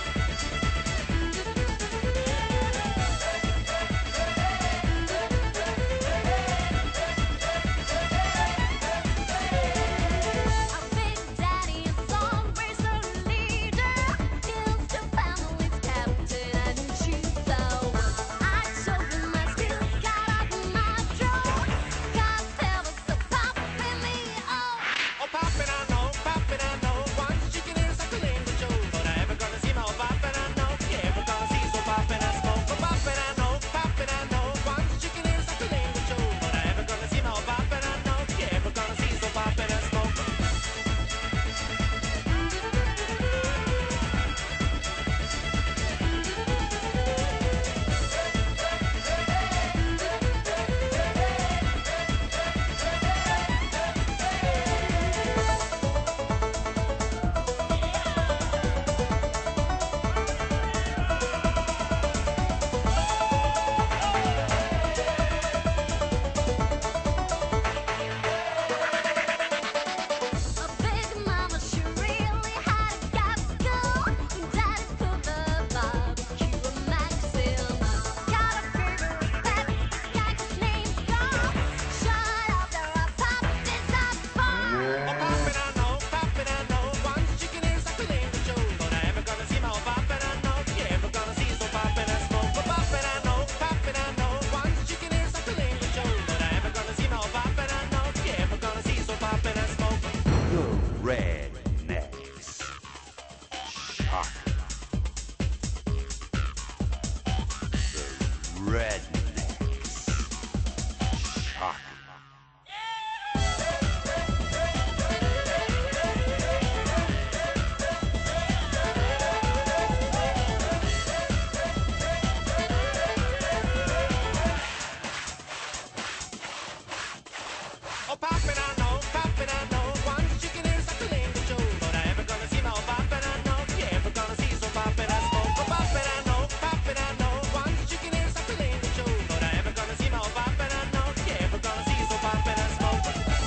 Oh, poppin', I know. Once chicken ears like the Lingo Joe. But I ever gonna see my poppin', I know. You ever gonna see so poppin' I smoke. Oh, poppin', I know. Once chicken ears like the Lingo Joe. But I ever gonna see my poppin', I know. You ever gonna see so poppin' I smoke.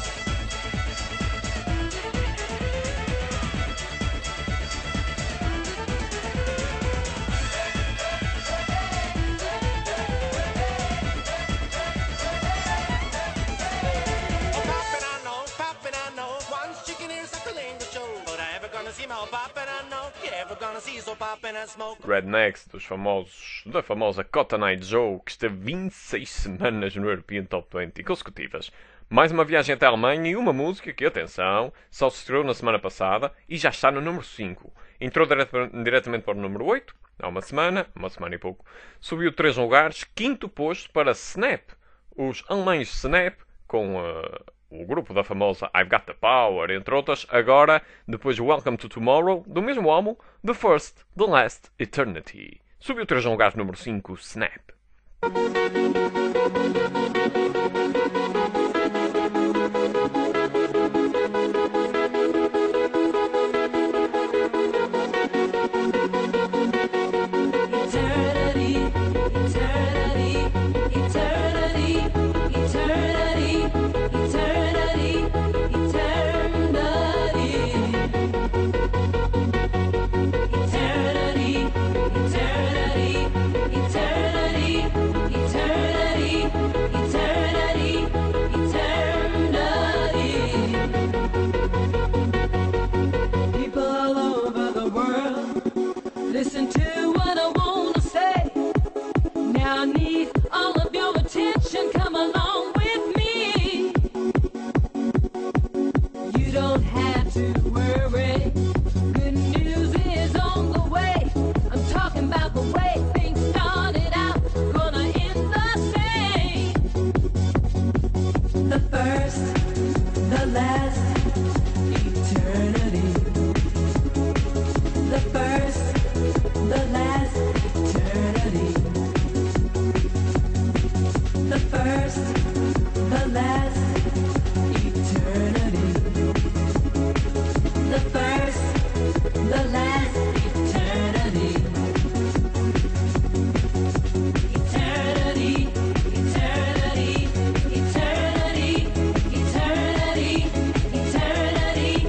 Poppin', I know. Once chicken ears like the Lingo Joe. But I ever gonna see my poppin', I know. You ever gonna see so poppin' I smoke. Rednecks da famosa Cotton Eye Joe, que esteve 26 semanas no European Top 20 consecutivas. Mais uma viagem até a Alemanha e uma música que, atenção, só se estreou na semana passada e já está no número 5. Entrou diretamente para o número 8, há uma semana e pouco. Subiu 3 lugares, quinto posto para Snap. Os alemães Snap, com o grupo da famosa I've Got the Power, entre outras. Agora, depois de Welcome to Tomorrow, do mesmo álbum, The First, The Last, Eternity. Subiu 3 lugares, número 5, Snap. Eternity, eternity, eternity, eternity, eternity, eternity, eternity, eternity, eternity, eternity, eternity. People all over the world, listen to what I wanna say. Now I need all of your attention. Come along with me. You don't have to worry. Good news is on the way. I'm talking about the way things started out, gonna end the same. The first, the last, eternity. The first, the last, eternity. The first, the last, eternity. The first, the last, eternity. Eternity, eternity, eternity, eternity, eternity,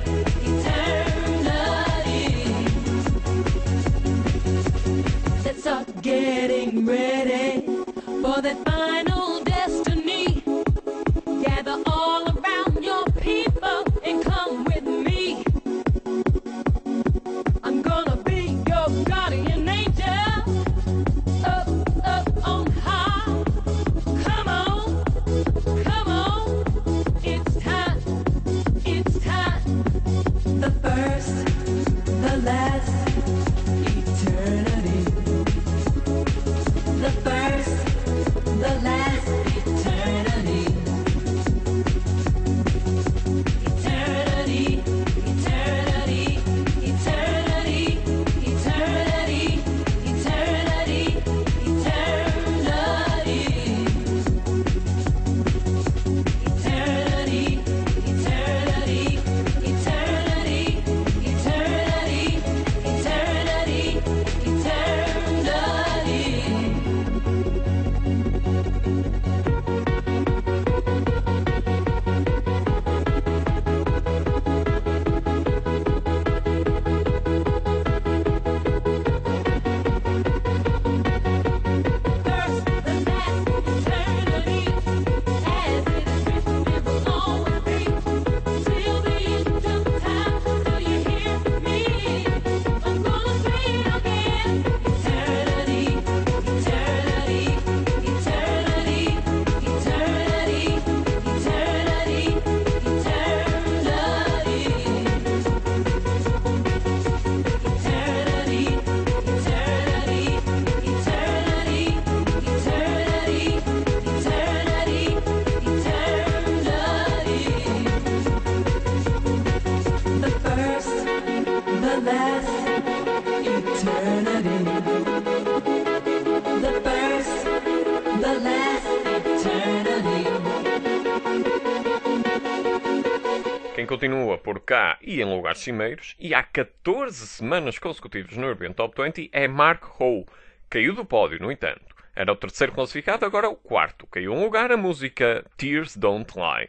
eternity. Let's start getting ready for that final destiny. Gather all around your people and come with me. I'm gonna be your guardian angel. Up, up on high. Come on, come on. It's time, it's time. The first, the last, eternity. The first, the last, continua por cá e em lugares cimeiros, e há 14 semanas consecutivas no European Top 20 é Mark Howe. Caiu do pódio, no entanto. Era o terceiro classificado, agora o quarto. Caiu um lugar a música Tears Don't Lie.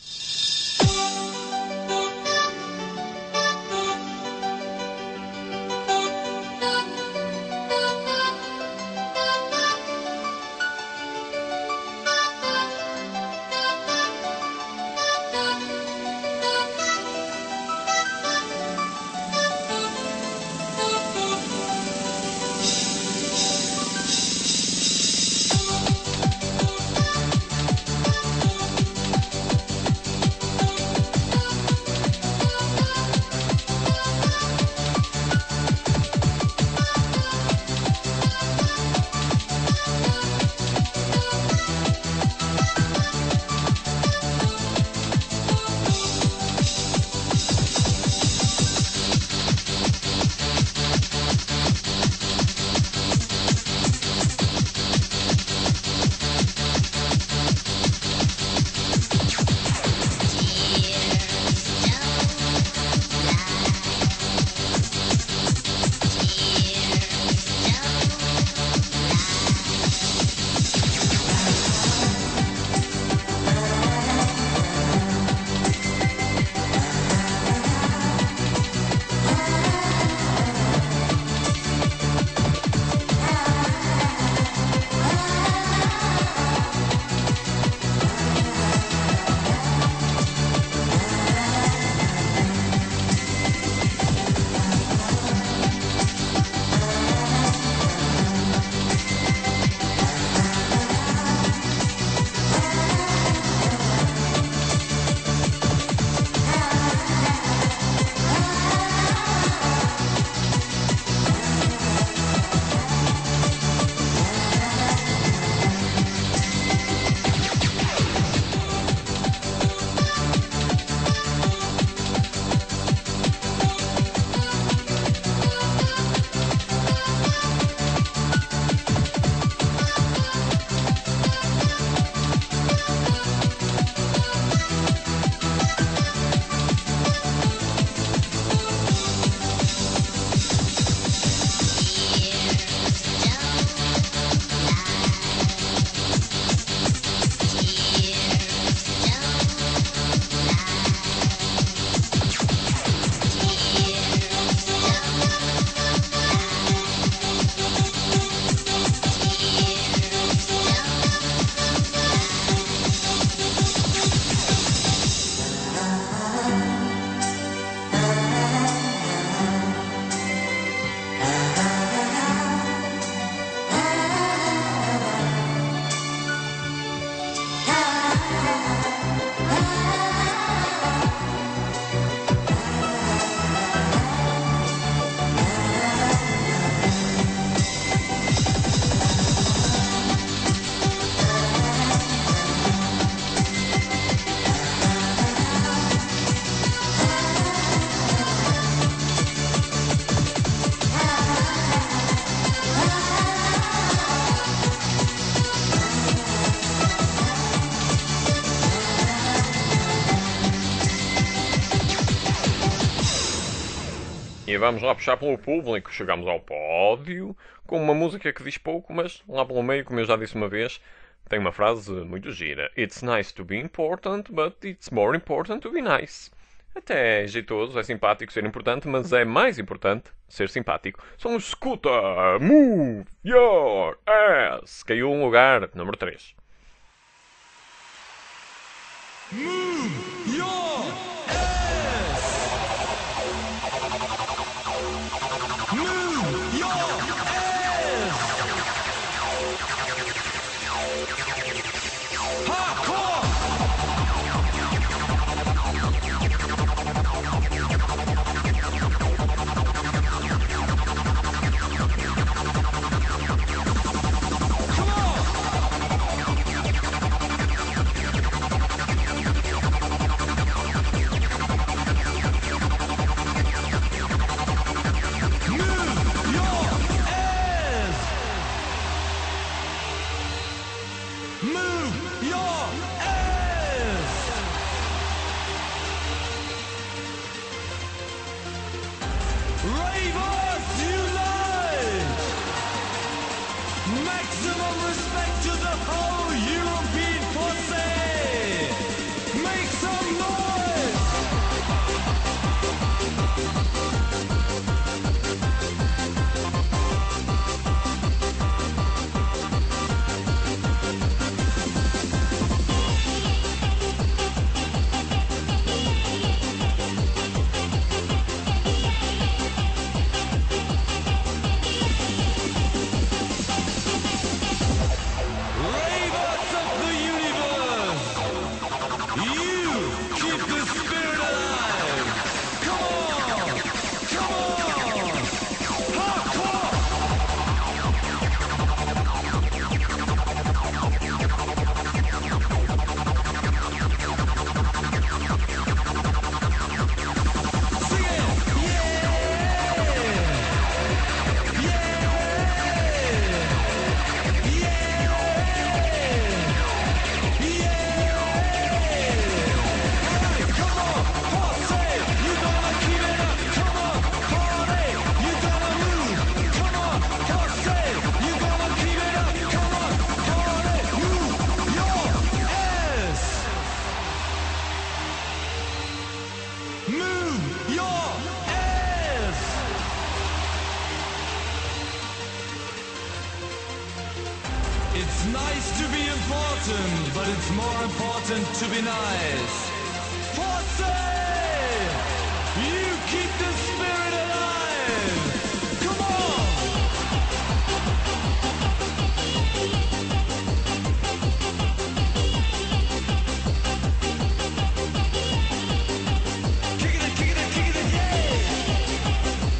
E vamos lá puxar pelo público. Chegamos ao pódio com uma música que diz pouco, mas lá pelo meio, como eu já disse uma vez, tem uma frase muito gira. It's nice to be important, but it's more important to be nice. Até é jeitoso, é simpático ser importante, mas é mais importante ser simpático. São os Scooter. Move your ass. Caiu um lugar, número 3. Move your ass. Move your ass. Hardcore. Come on. Move your ass. Move your ass. It's nice to be important, but it's more important to be nice. Posse! You keep the spirit alive! Come on! Kick it, yeah!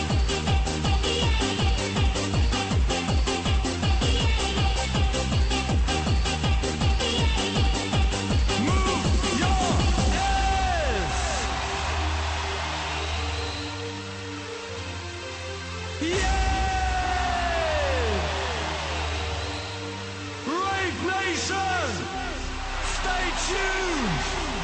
Move your ass! Yeah! Rave Nation! Stay tuned!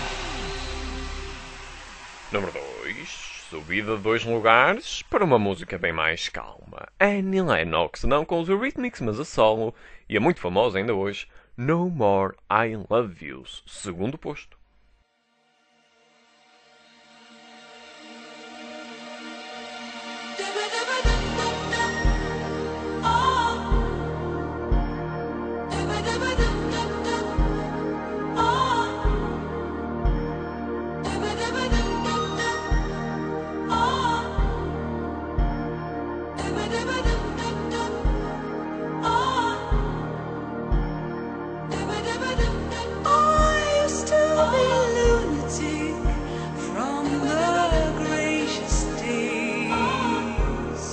Número 2. Subida de 2 lugares para uma música bem mais calma. Annie Lennox, não com os Eurythmics, mas a solo, e a muito famosa ainda hoje, No More I Love Yous, segundo posto. I used to be a lunatic from the gracious days.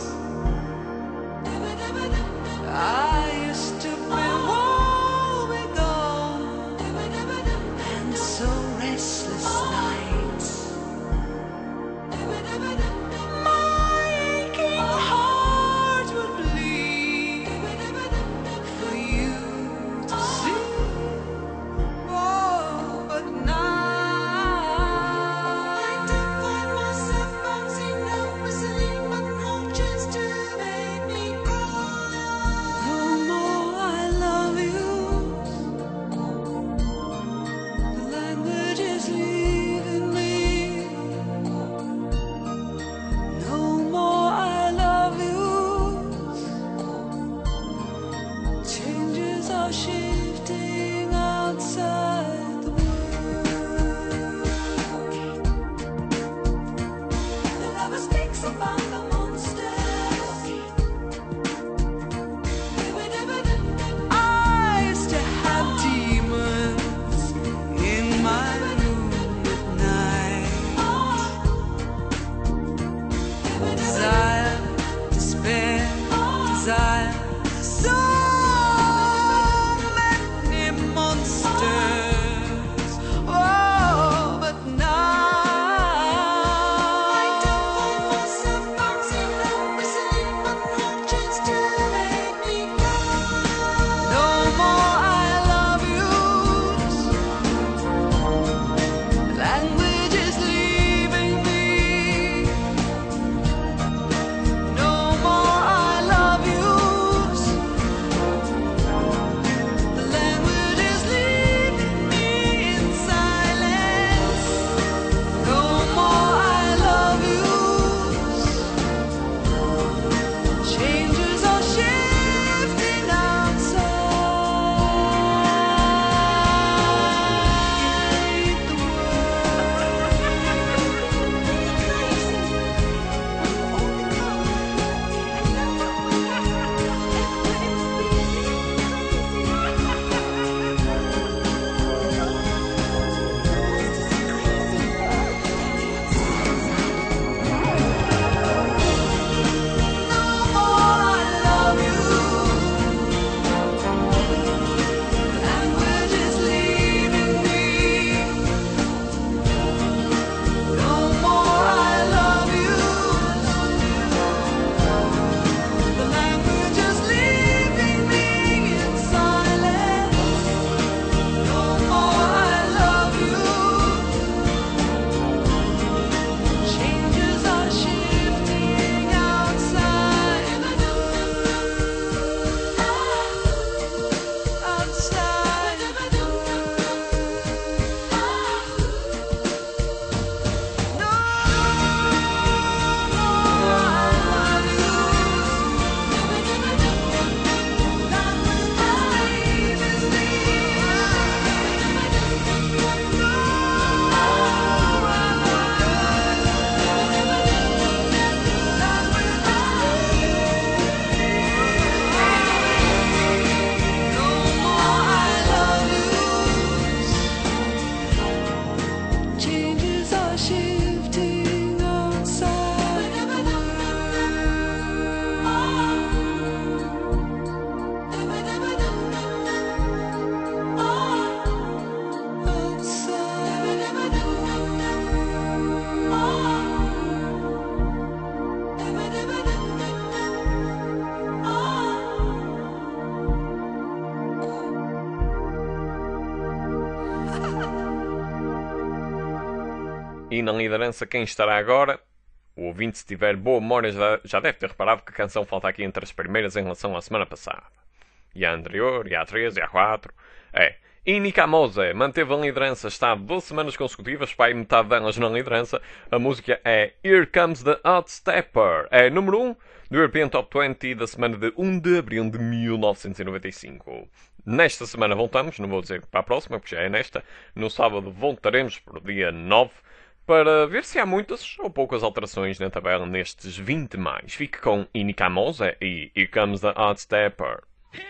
I used to be woebegone and so restless nights. My aching heart would bleed for you to see. Oh, but now I don't find myself bouncing down, whistling roaches to make me cry. No more I love you. The language is leaving me. No more I love you. Changes are shifting outside the world. The lover speaks about the monsters. I used to have demons in my room at night. Desire, despair, desire. So many monsters. Oh, but now I don't find myself bouncing around, whistling roaches to make me cry. No more I love you. Language is leaving me. No more I love you. E na liderança quem estará agora? O ouvinte, se tiver boa memória, já deve ter reparado que a canção falta aqui entre as primeiras em relação à semana passada. E a anterior, e a 3, e a 4. Inika Mose manteve a liderança, está 12 semanas consecutivas, pai, metade delas na liderança. A música é Here Comes the Hot Stepper. É número 1 do European Top 20 da semana de 1 de abril de 1995. Nesta semana voltamos, não vou dizer para a próxima, porque já é nesta. No sábado voltaremos para o dia 9, para ver se há muitas ou poucas alterações na tabela nestes 20 mais. Fique com Inika Mose e Here Comes the Hot Stepper.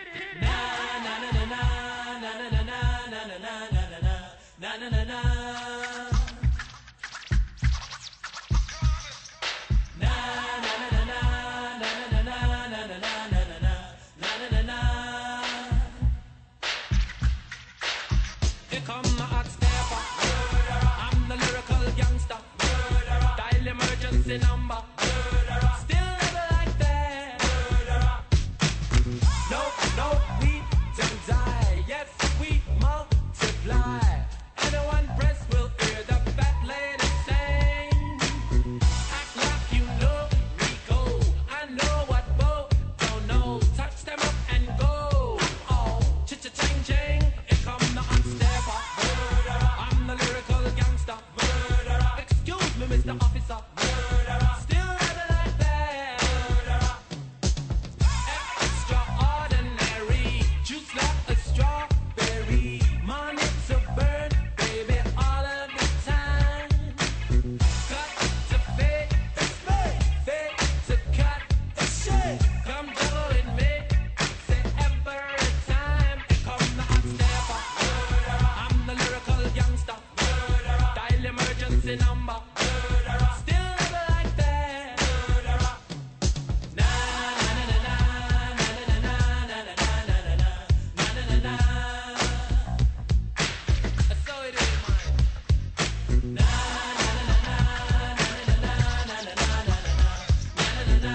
Number. Still never like that. No, we don't die. Yes, we multiply. Anyone press will hear the fat lady sing. Act like you know we go. I know what Bo don't know. Touch them up and go. Oh, cha-cha-ching-ching. Here come the unstepper. I'm the lyrical gangster. Excuse me, Mr. Officer. Number. Still never like that. Na na na na na na na na na na na na na. So it is mine. Na na na na na na na na na na na.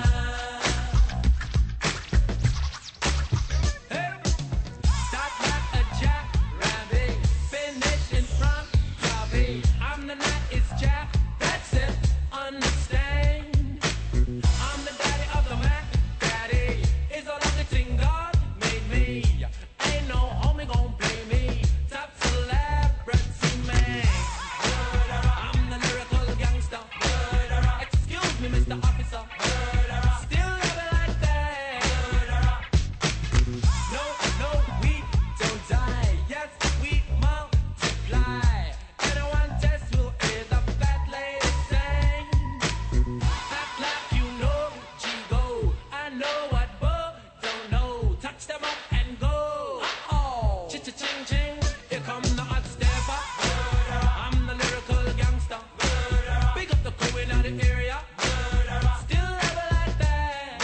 Hey, start like a jackrabbit, finish in front of me. I'm the night. Jack, that's it, understand. I'm the daddy of the man. Daddy is all of the thing God made me. Ain't no homie gon' play me. Top celebrity man. I'm the lyrical gangster. Excuse me, Mr. Officer. Still never like that. No, we don't die. Yes, we multiply. Anyone test will hear the fat lady sing. Act like you know G-Go. I know what Bo don't know. Touch them up and go. Uh-oh. Cha-cha-ching-ching. Here come the hot stepper. I'm the lyrical gangster. Big up the crew in the area. Still never like that.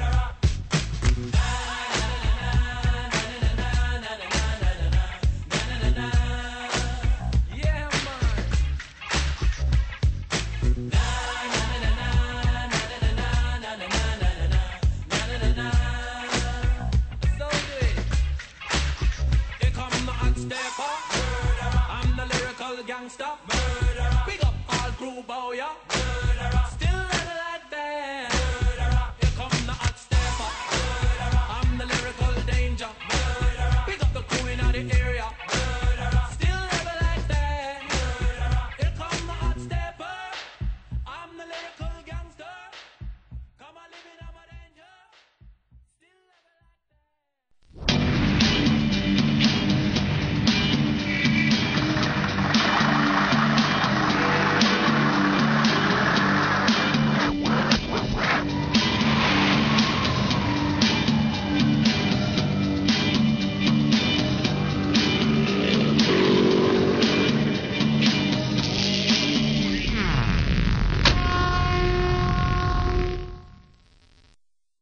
Yeah, man. So good. Here come the hot stepper. I'm the lyrical gangster.